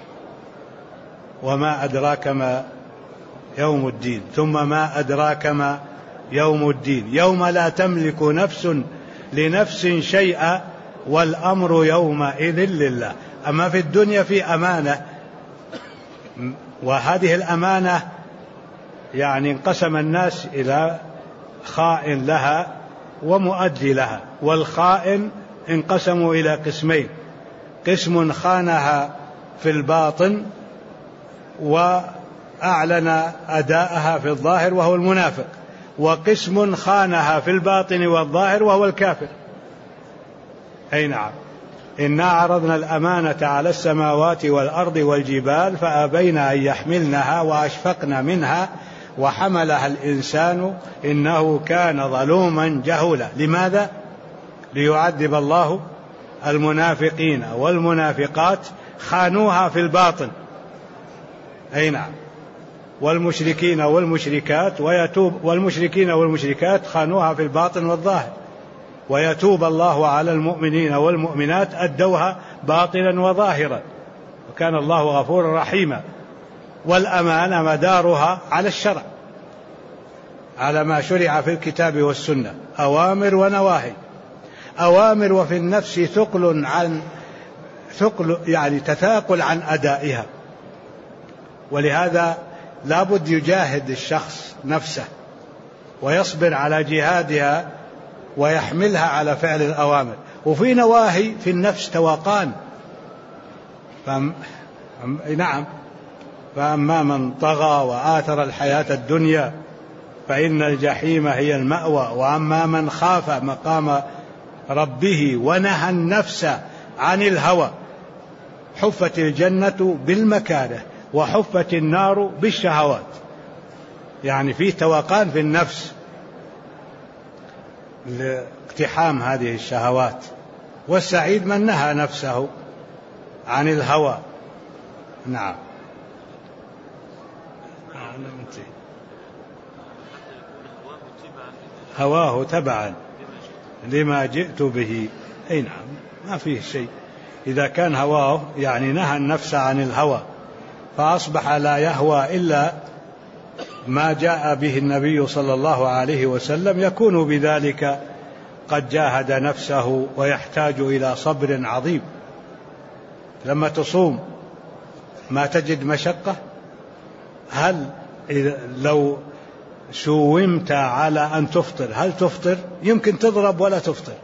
وما أدراك ما يوم الدين، ثم ما أدراك ما يوم الدين، يوم لا تملك نفس لنفس شيئا والأمر يومئذ لله. أما في الدنيا في أمانة، وهذه الأمانة يعني انقسم الناس إلى خائن لها ومؤدي لها، والخائن انقسموا إلى قسمين: قسم خانها في الباطن وأعلن أداءها في الظاهر وهو المنافق، وقسم خانها في الباطن والظاهر وهو الكافر. أي نعم. إنا عرضنا الأمانة على السماوات والأرض والجبال فأبين أن يحملنها وأشفقن منها وحملها الإنسان إنه كان ظلوما جهولا. لماذا؟ ليعذب الله المنافقين والمنافقات خانوها في الباطن، أي نعم، والمشركين والمشركات، والمشركين والمشركات خانوها في الباطن والظاهر، ويتوب الله على المؤمنين والمؤمنات أدوها باطنا وظاهرا، وكان الله غفورا رحيما. والأمانة مدارها على الشرع، على ما شرع في الكتاب والسنة، أوامر ونواهي. أوامر وفي النفس ثقل يعني تثاقل عن أدائها، ولهذا لا بد يجاهد الشخص نفسه ويصبر على جهادها ويحملها على فعل الأوامر. وفي نواهي في النفس توقان، نعم. فأما من طغى وآثر الحياة الدنيا فإن الجحيم هي المأوى، وأما من خاف مقام ربه ونهى النفس عن الهوى حفت الجنة بالمكاره وحفت النار بالشهوات. يعني فيه توقان في النفس، لاقتحام هذه الشهوات، والسعيد من نهى نفسه عن الهوى. نعم. هواه تبعا لما جئت به. أي نعم، ما فيه شيء. إذا كان هواه يعني نهى النفس عن الهوى فأصبح لا يهوى إلا ما جاء به النبي صلى الله عليه وسلم، يكون بذلك قد جاهد نفسه ويحتاج إلى صبر عظيم. لما تصوم ما تجد مشقة؟ هل لو سومت على أن تفطر هل تفطر؟ يمكن تضرب ولا تفطر.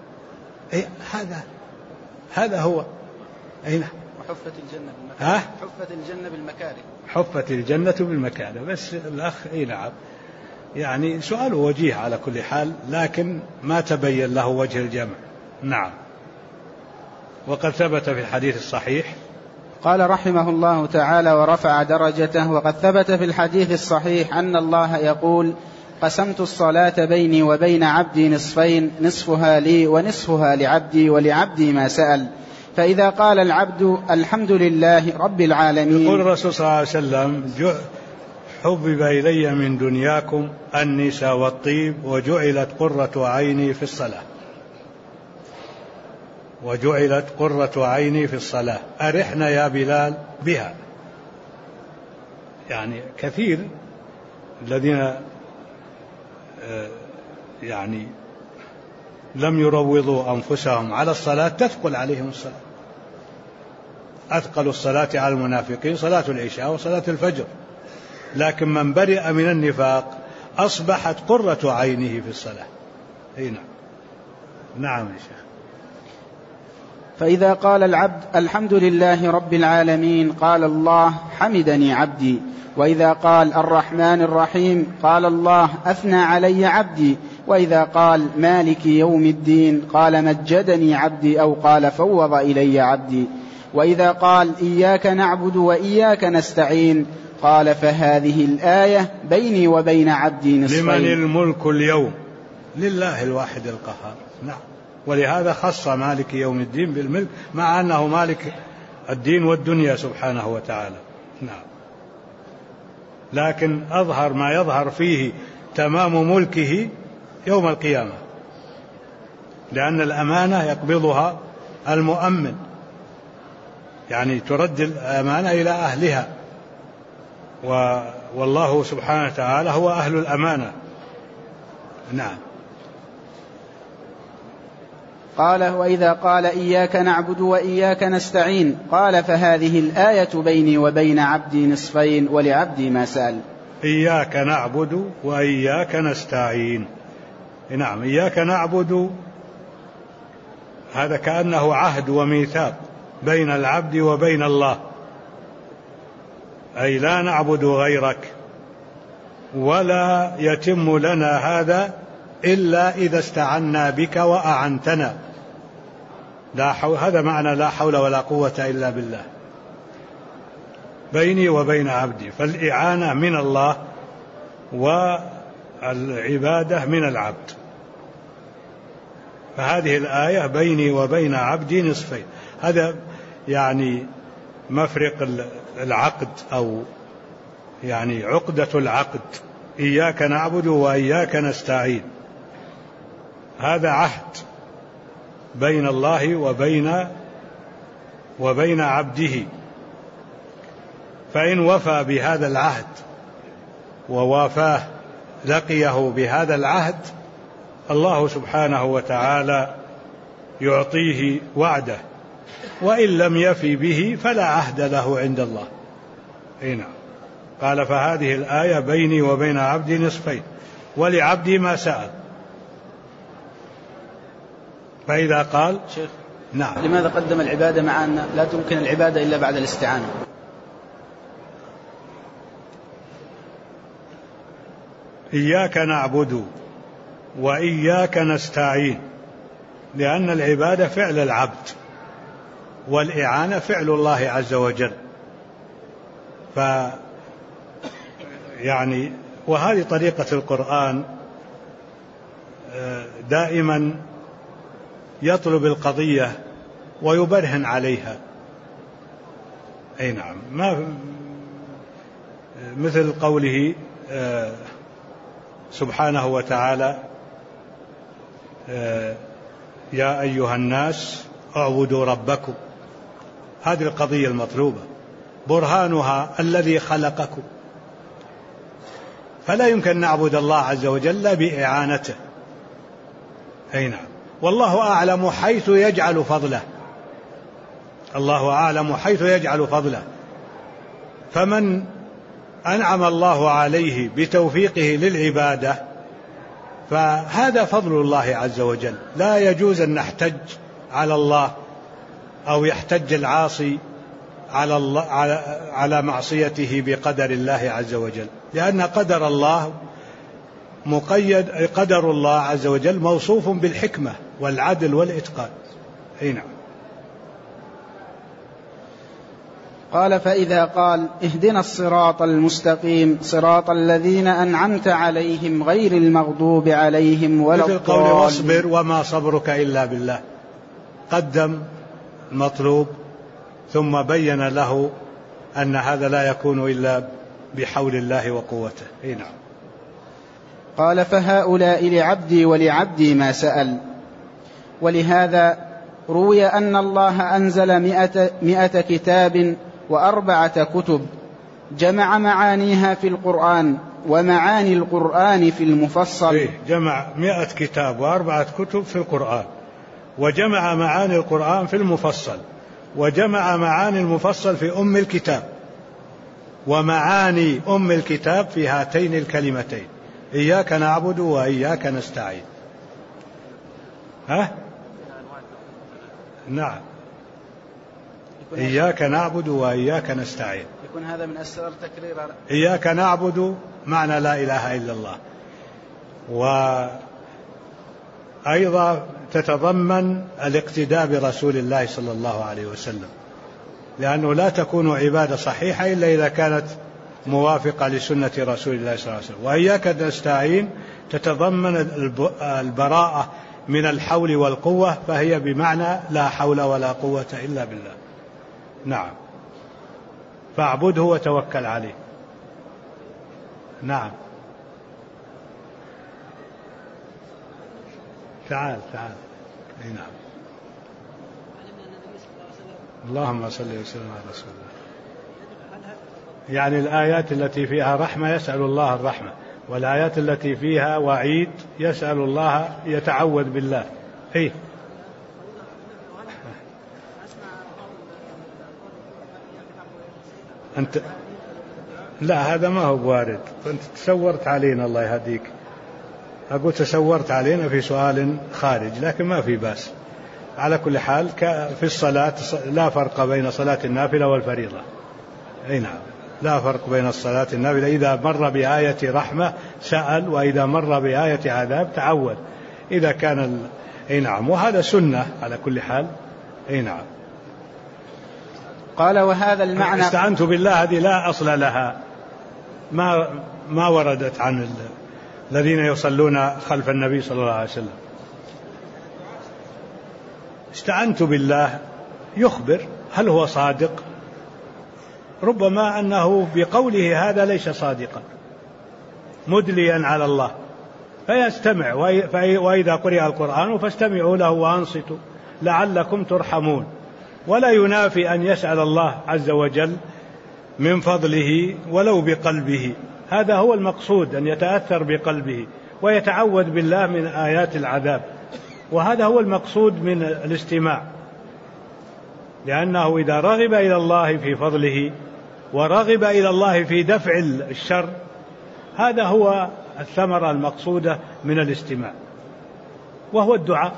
هذا هو. أين وحفت الجنة بالمكاره. حفت الجنة بالمكاره. حفت الجنة بالمكاره. بس الأخ نعم، يعني سؤال وجيه على كل حال، لكن ما تبين له وجه الجمع. نعم. وقد ثبت في الحديث الصحيح. قال رحمه الله تعالى ورفع درجته: وقد ثبت في الحديث الصحيح أن الله يقول: قسمت الصلاة بيني وبين عبدي نصفين، نصفها لي ونصفها لعبدي ولعبدي ما سأل. فإذا قال العبد الحمد لله رب العالمين، يقول الرسول صلى الله عليه وسلم: حبب إلي من دنياكم النساء والطيب وجعلت قرة عيني في الصلاة. وجعلت قرة عيني في الصلاة. أرحنا يا بلال بها. يعني كثير الذين يعني لم يروضوا أنفسهم على الصلاة تثقل عليهم الصلاة. أثقل الصلاة على المنافقين صلاة العشاء وصلاة الفجر. لكن من برئ من النفاق أصبحت قرة عينه في الصلاة. هنا. نعم يا شيخ. فإذا قال العبد الحمد لله رب العالمين قال الله حمدني عبدي. وإذا قال الرحمن الرحيم قال الله أثنى علي عبدي. وإذا قال مالك يوم الدين قال مجدني عبدي، أو قال فوض إلي عبدي. وإذا قال إياك نعبد وإياك نستعين قال فهذه الآية بيني وبين عبدي نصفين. لمن الملك اليوم؟ لله الواحد القهار. نعم. ولهذا خص مالك يوم الدين بالملك، مع أنه مالك الدين والدنيا سبحانه وتعالى. نعم. لكن أظهر ما يظهر فيه تمام ملكه يوم القيامة، لأن الأمانة يقبضها المؤمن، يعني ترد الأمانة إلى أهلها، والله سبحانه وتعالى هو أهل الأمانة. نعم. قال وإذا قال إياك نعبد وإياك نستعين قال فهذه الآية بيني وبين عبدي نصفين ولعبدي ما سأل. إياك نعبد وإياك نستعين. نعم. إياك نعبد هذا كأنه عهد وميثاق بين العبد وبين الله، أي لا نعبد غيرك، ولا يتم لنا هذا إلا إذا استعنا بك وأعنتنا. هذا معنى لا حول ولا قوة إلا بالله. بيني وبين عبدي، فالإعانة من الله والعبادة من العبد. فهذه الآية بيني وبين عبدي نصفين. هذا يعني مفرق العقد، أو يعني عقدة العقد. إياك نعبد وإياك نستعين، هذا عهد بين الله وبين عبده. فإن وفى بهذا العهد ووافاه لقيه بهذا العهد، الله سبحانه وتعالى يعطيه وعده، وإن لم يفي به فلا عهد له عند الله. هنا قال فهذه الآية بيني وبين عبدي نصفين ولعبدي ما سأل. فإذا قال شيخ نعم. لماذا قدم العبادة مع أن لا تمكن العبادة إلا بعد الاستعانة؟ إياك نعبد وإياك نستعين، لأن العبادة فعل العبد والإعانة فعل الله عز وجل. يعني وهذه طريقة القرآن دائما يطلب القضية ويبرهن عليها. أي نعم، ما مثل قوله سبحانه وتعالى يا أيها الناس اعبدوا ربكم، هذه القضية المطلوبة، برهانها الذي خلقكم، فلا يمكن نعبد الله عز وجل بإعانته. أي نعم، والله أعلم حيث يجعل فضله، الله أعلم حيث يجعل فضله، فمن أنعم الله عليه بتوفيقه للعبادة فهذا فضل الله عز وجل. لا يجوز أن نحتج على الله أو يحتج العاصي على معصيته بقدر الله عز وجل، لأن قدر الله مقيد، قدر الله عز وجل موصوف بالحكمة والعدل والإتقان. أي نعم. قال فإذا قال اهدنا الصراط المستقيم صراط الذين أنعمت عليهم غير المغضوب عليهم ولا الضالين، مثل قول واصبر وما صبرك إلا بالله، قدم المطلوب ثم بين له أن هذا لا يكون إلا بحول الله وقوته. أي نعم. قال فهؤلاء لعبدي ولعبدي ما سأل. ولهذا روي أن الله أنزل 100 كتاب و4 كتب، جمع معانيها في القرآن ومعاني القرآن في المفصل. جمع 100 كتاب و4 كتب في القرآن، وجمع معاني القرآن في المفصل، وجمع معاني المفصل في أم الكتاب، ومعاني أم الكتاب في هاتين الكلمتين إياك نعبد وإياك نستعين. نعم، إياك نعبد وإياك نستعين، يكون هذا من أسرار تكرير إياك نعبد معنى لا إله إلا الله، وأيضا تتضمن الاقتداء برسول الله صلى الله عليه وسلم، لأنه لا تكون عبادة صحيحة إلا إذا كانت موافقة لسنة رسول الله صلى الله عليه وسلم. وإياك نستعين تتضمن البراءة من الحول والقوة، فهي بمعنى لا حول ولا قوة إلا بالله. نعم، فاعبده وتوكل عليه. نعم، تعال. أي نعم. اللهم صل وسلم على رسول الله. يعني الآيات التي فيها رحمة يسأل الله الرحمة، والآيات التي فيها وعيد يسأل الله، يتعوذ بالله. إيه؟ أنت لا، هذا ما هو وارد، أنت تسورت علينا، الله يهديك. أقول تسورت علينا في سؤال خارج، لكن ما في بأس. على كل حال في الصلاة لا فرق بين صلاة النافلة والفريضة. أي نعم، لا فرق بين الصلاة النافلة، إذا مر بآية رحمة سأل، وإذا مر بآية عذاب تعوذ، إذا كان أي نعم، وهذا سنة على كل حال. أي نعم. قال وهذا المعنى استعنت بالله هذه لا أصل لها، ما وردت عن الذين يصلون خلف النبي صلى الله عليه وسلم. استعنت بالله يخبر، هل هو صادق؟ ربما أنه بقوله هذا ليس صادقا، مدليا على الله، فيستمع. وإذا قرئ القرآن فاستمعوا له وأنصتوا لعلكم ترحمون. ولا ينافي أن يسأل الله عز وجل من فضله ولو بقلبه، هذا هو المقصود، أن يتأثر بقلبه ويتعوذ بالله من آيات العذاب، وهذا هو المقصود من الاستماع، لأنه إذا رغب إلى الله في فضله ورغب إلى الله في دفع الشر، هذا هو الثمرة المقصودة من الاستماع، وهو الدعاء.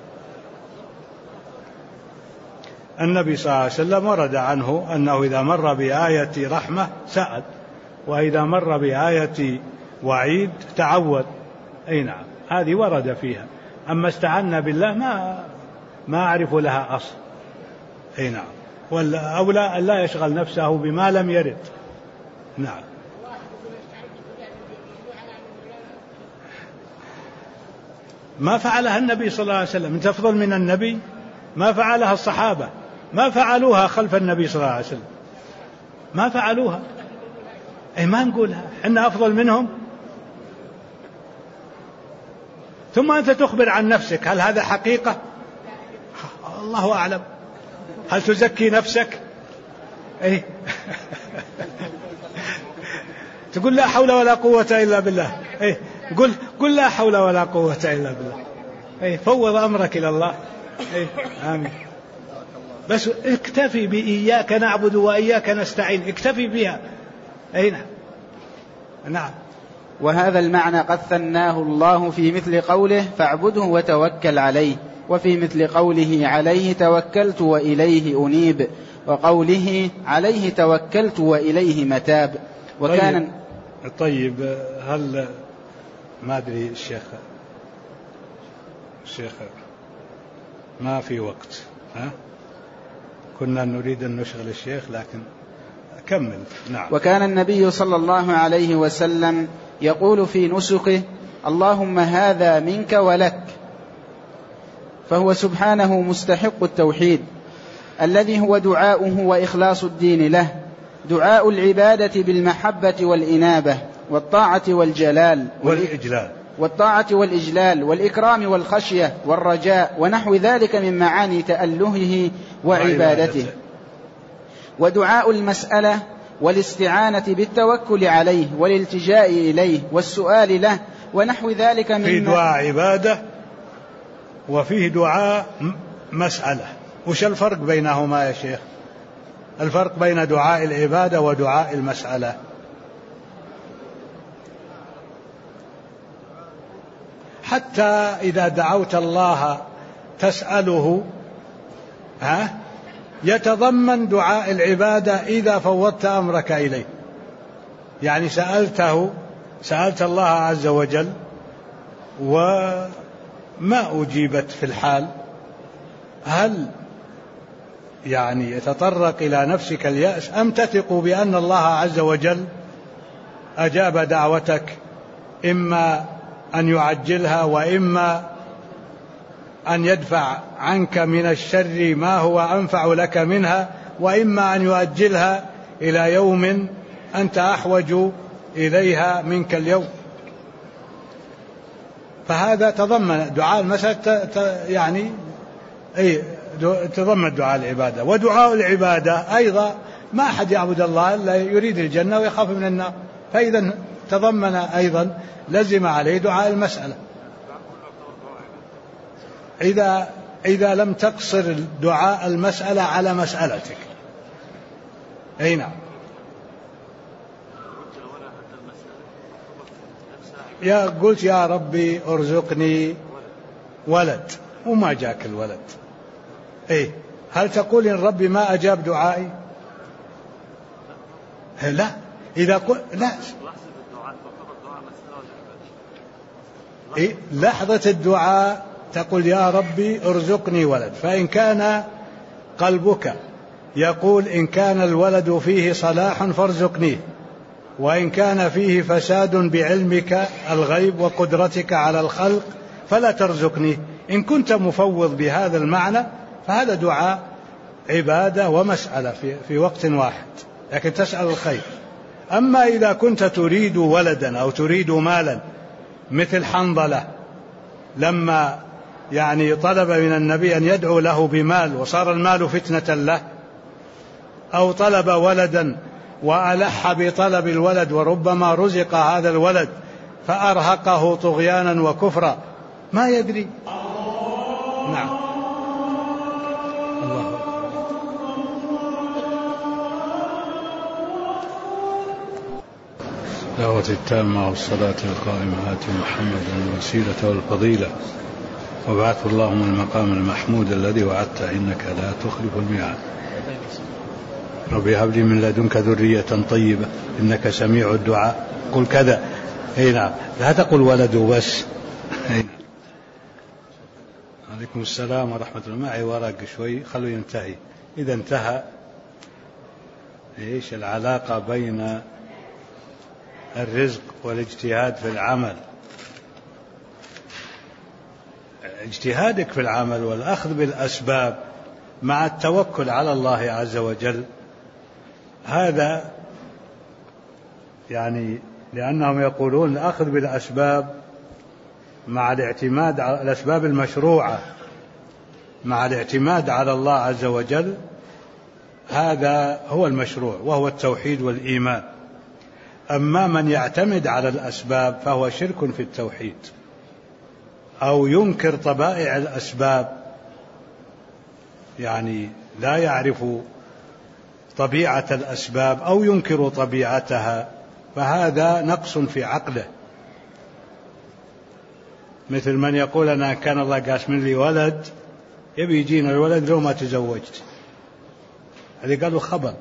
النبي صلى الله عليه وسلم ورد عنه أنه إذا مر بآية رحمة سأل، وإذا مر بآية وعيد تعوذ. أي نعم، هذه ورد فيها. أما استعنا بالله ما أعرف لها أصل. أي نعم، والأولى أن لا يشغل نفسه بما لم يرد. نعم. ما فعلها النبي صلى الله عليه وسلم، أنت أفضل من النبي؟ ما فعلها الصحابة، ما فعلوها خلف النبي صلى الله عليه وسلم، ما فعلوها. أي ما نقولها إحنا أفضل منهم. ثم أنت تخبر عن نفسك، هل هذا حقيقة؟ الله أعلم. هل تزكي نفسك؟ إيه تقول لا حول ولا قوة إلا بالله. إيه قل لا حول ولا قوة إلا بالله. إيه فوض أمرك إلى الله. إيه آمين. بس اكتفي بإياك نعبد وإياك نستعين، اكتفي بها. أي نعم. وهذا المعنى قد ثناه الله في مثل قوله فاعبده وتوكل عليه، وفي مثل قوله عليه توكلت وإليه أنيب، وقوله عليه توكلت وإليه متاب. وكان طيب هل ما أدري الشيخ ما في وقت، ها؟ كنا نريد أن نشغل الشيخ لكن كمل. نعم. وكان النبي صلى الله عليه وسلم يقول في نسكه اللهم هذا منك ولك، فهو سبحانه مستحق التوحيد الذي هو دعاؤه وإخلاص الدين له، دعاء العبادة بالمحبة والإنابة والطاعة والإجلال والإكرام والخشية والرجاء ونحو ذلك من معاني تألهه وعبادته، ودعاء المسألة والاستعانة بالتوكل عليه والالتجاء إليه والسؤال له ونحو ذلك من في دعاء عبادة وفيه دعاء مسألة. وش الفرق بينهما يا شيخ؟ الفرق بين دعاء العبادة ودعاء المسألة؟ حتى إذا دعوت الله تسأله يتضمن دعاء العبادة إذا فوضت أمرك إليه، يعني سألت الله عز وجل وما أجيبت في الحال، هل يعني يتطرق إلى نفسك اليأس أم تثق بأن الله عز وجل أجاب دعوتك، إما أن يعجلها وإما أن يدفع عنك من الشر ما هو أنفع لك منها، وإما أن يؤجلها إلى يوم أنت أحوج إليها منك اليوم. فهذا تضمن دعاء المسألة، يعني تضمن دعاء العبادة. ودعاء العبادة أيضا ما أحد يعبد الله إلا يريد الجنة ويخاف من النار، فإذا تضمن أيضا لزم عليه دعاء المسألة إذا لم تقصر دعاء المسألة على مسألتك. أي نعم. قلت يا ربي ارزقني ولد وما جاك الولد، هل تقول إن ربي ما أجاب دعائي؟ لا. إذا قلت لا، لحظة الدعاء تقول يا ربي ارزقني ولد، فإن كان قلبك يقول إن كان الولد فيه صلاح فارزقنيه، وإن كان فيه فساد بعلمك الغيب وقدرتك على الخلق فلا ترزقنيه، إن كنت مفوض بهذا المعنى فهذا دعاء عبادة ومسألة في وقت واحد، لكن تسأل الخير. أما إذا كنت تريد ولدا أو تريد مالا مثل حنظلة لما يعني طلب من النبي أن يدعو له بمال وصار المال فتنة له، أو طلب ولدا وألح بطلب الولد وربما رزق هذا الولد فأرهقه طغيانا وكفرا ما يدري. نعم. الله. دعوة التامة والصلاة القائمة آت محمدا الوسيلة والفضيلة وابعثه اللهم المقام المحمود الذي وعدت إنك لا تخلف الميعاد. ربي هب لي من لدنك ذرية طيبة إنك سميع الدعاء. قل كذا. نعم. لا تقل ولد بس. عليكم السلام ورحمة الله. معي ورق شوي خلوا ينتهي. إذا انتهى إيش العلاقة بين الرزق والاجتهاد في العمل؟ اجتهادك في العمل والأخذ بالأسباب مع التوكل على الله عز وجل، هذا يعني لأنهم يقولون الأخذ بالأسباب مع الاعتماد على الأسباب المشروعة مع الاعتماد على الله عز وجل، هذا هو المشروع وهو التوحيد والإيمان. أما من يعتمد على الأسباب فهو شرك في التوحيد، أو ينكر طبائع الأسباب، يعني لا يعرف طبيعة الأسباب أو ينكر طبيعتها، فهذا نقص في عقله. مثل من يقول أنا كان الله قاسم لي ولد، يبي يجينا الولد لو ما تزوجت، هذه قالوا خبر.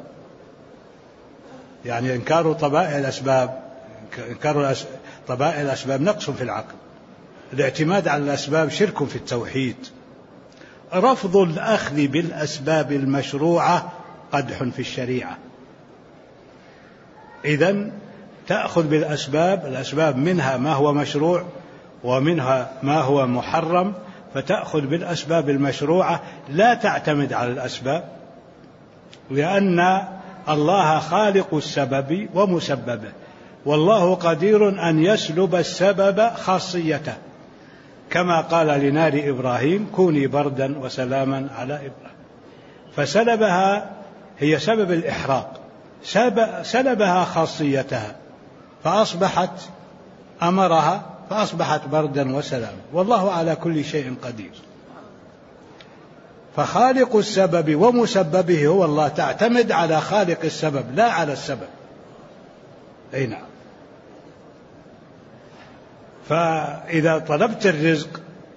يعني إنكار طبائع الأسباب، إنكار طبائع الأسباب نقص في العقل. الاعتماد على الأسباب شرك في التوحيد. رفض الأخذ بالأسباب المشروعة قدح في الشريعة. إذن تأخذ بالأسباب، الأسباب منها ما هو مشروع ومنها ما هو محرم، فتأخذ بالأسباب المشروعة، لا تعتمد على الأسباب، لأن الله خالق السبب ومسببه، والله قدير أن يسلب السبب خاصيته، كما قال لنار إبراهيم كوني بردا وسلاما على إبراهيم، فسلبها، هي سبب الإحراق، سلبها خاصيتها فأصبحت، أمرها فأصبحت بردا وسلاما، والله على كل شيء قدير. فخالق السبب ومسببه هو الله، تعتمد على خالق السبب لا على السبب. أي نعم. فإذا طلبت الرزق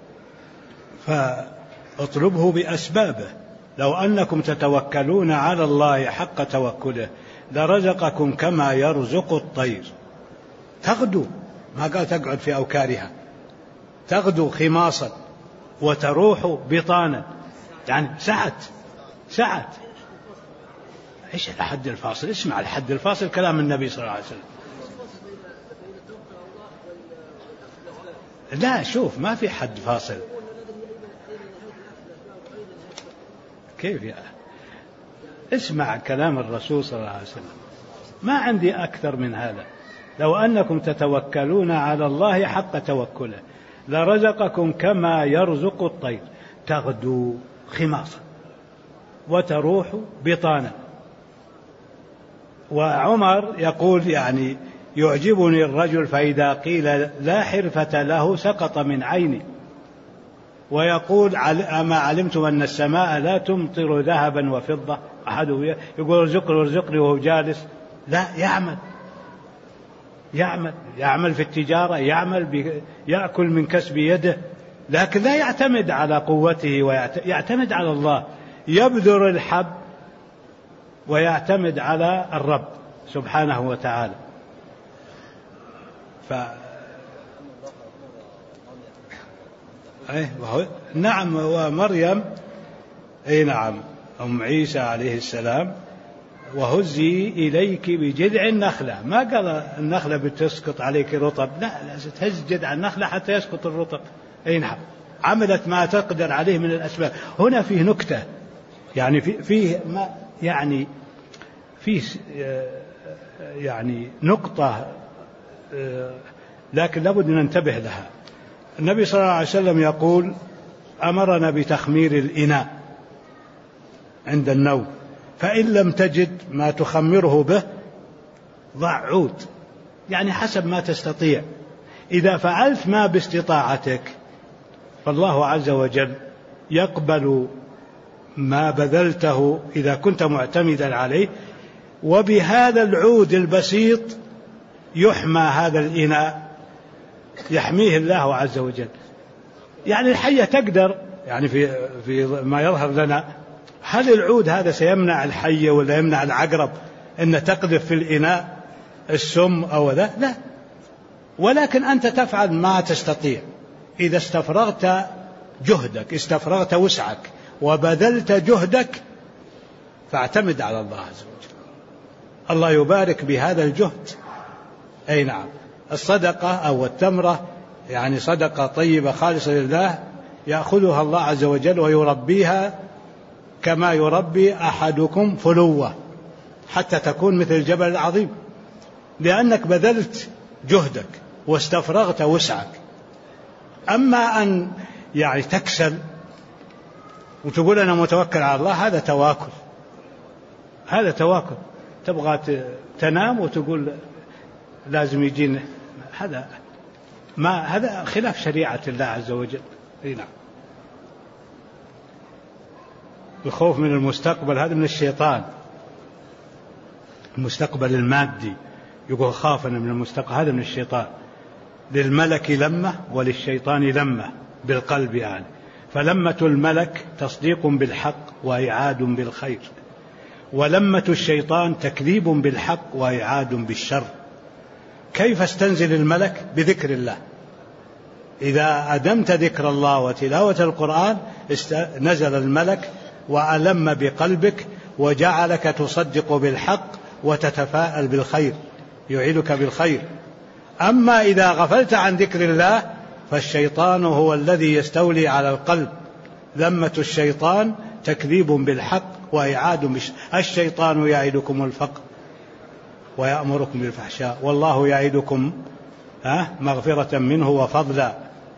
فاطلبه بأسبابه. لو أنكم تتوكلون على الله حق توكله لرزقكم كما يرزق الطير تغدو، ما قال تقعد في أوكارها، تغدو خماصا وتروح بطانا، يعني سعت. ايش الحد الفاصل؟ اسمع الحد الفاصل كلام النبي صلى الله عليه وسلم. لا شوف، ما في حد فاصل. كيف يا اسمع كلام الرسول صلى الله عليه وسلم، ما عندي أكثر من هذا. لو أنكم تتوكلون على الله حق توكله لرزقكم كما يرزق الطير تغدو خماصا وتروح بطانا. وعمر يقول يعني يعجبني الرجل فإذا قيل لا حرفة له سقط من عيني، ويقول أما علمتم أن السماء لا تمطر ذهبا وفضة، أحد يقول ارزقني وهو جالس، لا يعمل في التجارة، يأكل من كسب يده، لكن لا يعتمد على قوته ويعتمد على الله، يبذر الحب ويعتمد على الرب سبحانه وتعالى. نعم، ومريم نعم أم عيسى عليه السلام، وهزي إليك بجذع النخلة، ما قال النخلة بتسقط عليك رطب، لا تهز جذع النخلة حتى يسقط الرطب. نعم، عملت ما تقدر عليه من الأسباب. هنا فيه نكتة، يعني فيه ما يعني فيه يعني نقطة، لكن لابد أن ننتبه لها. النبي صلى الله عليه وسلم يقول أمرنا بتخمير الإناء عند النوم، فإن لم تجد ما تخمره به ضع عود، يعني حسب ما تستطيع. إذا فعلت ما باستطاعتك فالله عز وجل يقبل ما بذلته إذا كنت معتمدا عليه، وبهذا العود البسيط يحمى هذا الإناء، يحميه الله عز وجل. يعني الحية تقدر، يعني في ما يظهر لنا، هل العود هذا سيمنع الحية ولا يمنع العقرب أن تقذف في الإناء السم أو ذا؟ لا، ولكن أنت تفعل ما تستطيع. إذا استفرغت جهدك، استفرغت وسعك وبذلت جهدك، فاعتمد على الله عز وجل، الله يبارك بهذا الجهد. أي نعم، الصدقة أو التمرة يعني صدقة طيبة خالصة لله يأخذها الله عز وجل ويربيها كما يربي أحدكم فلوة حتى تكون مثل الجبل العظيم، لأنك بذلت جهدك واستفرغت وسعك. أما أن يعني تكسل وتقول أنا متوكل على الله، هذا تواكل، هذا تواكل. تبغى تنام وتقول لازم يجينا، هذا خلاف شريعة الله عز وجل. نعم. الخوف من المستقبل هذا من الشيطان، المستقبل المادي، يقول خافنا من المستقبل، هذا من الشيطان. للملك لمة وللشيطان لمة بالقلب يعني. فلمة الملك تصديق بالحق وإعاد بالخير، ولمة الشيطان تكذيب بالحق وإعاد بالشر. كيف استنزل الملك؟ بذكر الله. إذا أدمت ذكر الله وتلاوة القرآن نزل الملك وألم بقلبك وجعلك تصدق بالحق وتتفاءل بالخير، يعيدك بالخير. أما إذا غفلت عن ذكر الله فالشيطان هو الذي يستولي على القلب. لمة الشيطان تكذيب بالحق وإعاد الشيطان يعدكم الفقر ويأمركم بالفحشاء والله يعدكم مغفرة منه وفضلا.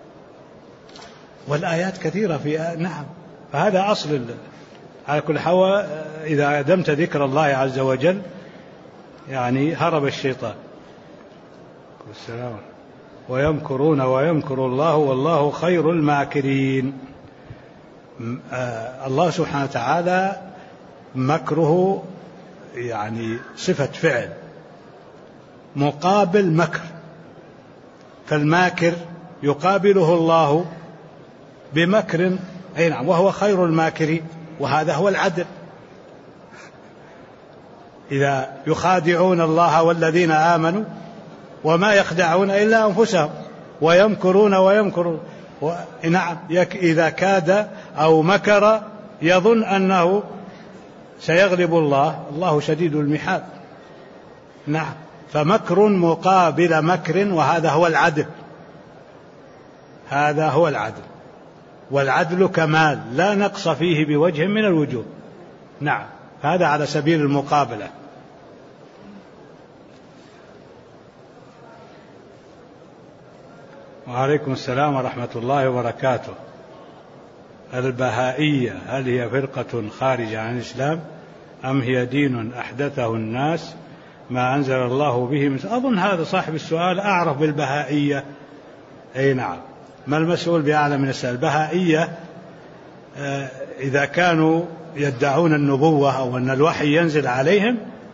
والآيات كثيرة في نعم. فهذا أصل على كل حال. إذا أدمت ذكر الله عز وجل يعني هرب الشيطان. والسلام. ويمكرون ويمكر الله والله خير الماكرين. الله سبحانه وتعالى مكره يعني صفة فعل مقابل مكر، فالماكر يقابله الله بمكر نعم وهو خير الماكرين، وهذا هو العدل. إذا يخادعون الله والذين آمنوا وما يخدعون إلا أنفسهم ويمكرون ويمكرون نعم. إذا كاد أو مكر يظن أنه سيغلب الله، الله شديد المحال. نعم. فمكر مقابل مكر، وهذا هو العدل، هذا هو العدل. والعدل كمال لا نقص فيه بوجه من الوجوه. نعم. هذا على سبيل المقابلة. وعليكم السلام ورحمة الله وبركاته. البهائية هل هي فرقة خارجة عن الإسلام أم هي دين أحدثه الناس ما أنزل الله به من؟ أظن هذا صاحب السؤال أعرف بالبهائية. أي نعم. ما المسؤول بأعلم من السؤال. البهائية إذا كانوا يدعون النبوة أو أن الوحي ينزل عليهم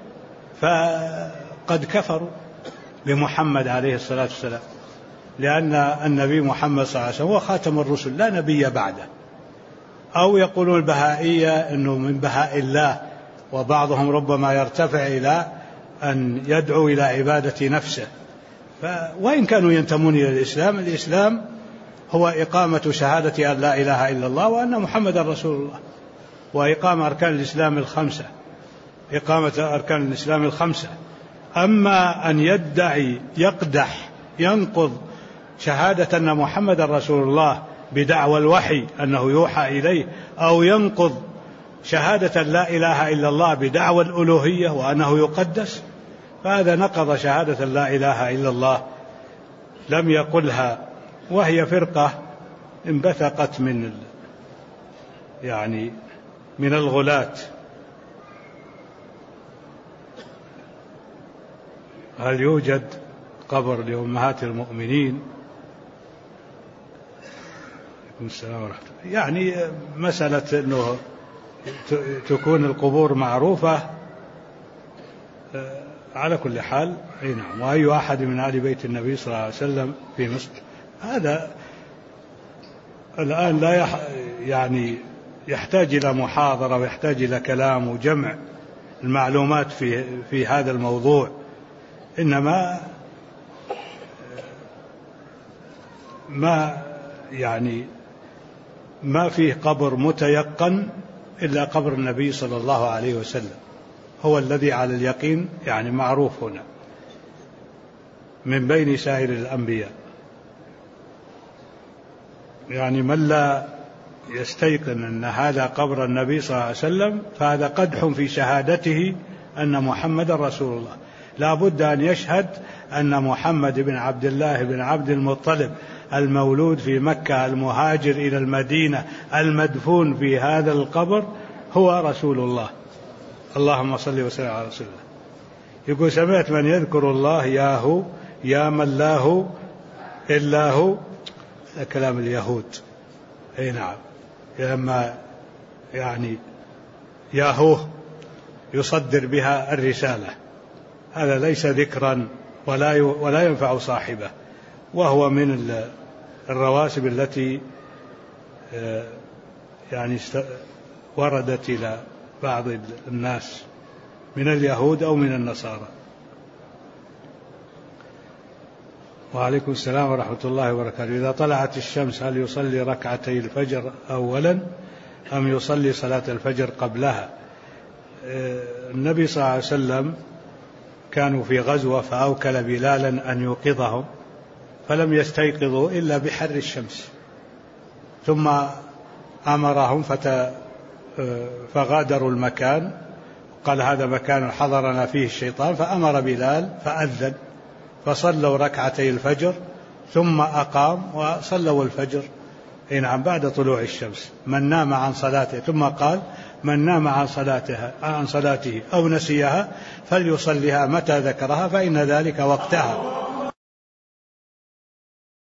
فقد كفروا بمحمد عليه الصلاة والسلام، لأن النبي محمد صلى الله عليه وسلم هو خاتم الرسل لا نبي بعده. أو يقولون البهائية أنه من بهاء الله، وبعضهم ربما يرتفع إلى أن يدعو إلى عبادة نفسه. وإن كانوا ينتمون إلى الإسلام، الإسلام هو إقامة شهادة أن لا إله إلا الله وأن محمد رسول الله، وإقامة أركان الإسلام الخمسة، إقامة أركان الإسلام الخمسة. أما أن يدعي يقدح ينقض شهادة أن محمد رسول الله بدعوى الوحي أنه يوحى إليه، أو ينقض شهادة لا إله إلا الله بدعوى الألوهية وأنه يقدس، فهذا نقض شهادة لا إله إلا الله، لم يقلها. وهي فرقة انبثقت من من الغلاة. هل يوجد قبر لأمهات المؤمنين؟ يعني مسألة أنه تكون القبور معروفة على كل حال. نعم. وأي أحد من آل بيت النبي صلى الله عليه وسلم في مصر، هذا الآن لا يحتاج إلى محاضرة ويحتاج إلى كلام وجمع المعلومات في هذا الموضوع. إنما ما فيه قبر متيقن إلا قبر النبي صلى الله عليه وسلم، هو الذي على اليقين معروف هنا من بين سائر الأنبياء. يعني من لا يستيقن أن هذا قبر النبي صلى الله عليه وسلم فهذا قدح في شهادته أن محمد رسول الله. لا بد أن يشهد أن محمد بن عبد الله بن عبد المطلب المولود في مكة المهاجر إلى المدينة المدفون في هذا القبر هو رسول الله. اللهم صل وسلم على رسول الله. يقول سمعت من يذكر الله ياهو يا من لا هو إلا هو، كلام اليهود. أي نعم، لما يعني ياهوه يصدر بها الرسالة، هذا ليس ذكرا ولا ينفع صاحبه، وهو من الرواسب التي يعني وردت إلى بعض الناس من اليهود أو من النصارى. وعليكم السلام ورحمة الله وبركاته. إذا طلعت الشمس هل يصلي ركعتي الفجر أولا أم يصلي صلاة الفجر قبلها؟ النبي صلى الله عليه وسلم كانوا في غزوة فأوكل بلالا أن يوقظهم فلم يستيقظوا إلا بحر الشمس، ثم أمرهم فغادروا المكان، قال هذا مكان حضرنا فيه الشيطان، فأمر بلال فأذن فصلوا ركعتي الفجر ثم أقام وصلوا الفجر نعم بعد طلوع الشمس. من نام عن صلاته، ثم قال من نام عن صلاته أو نسيها فليصليها متى ذكرها فإن ذلك وقتها.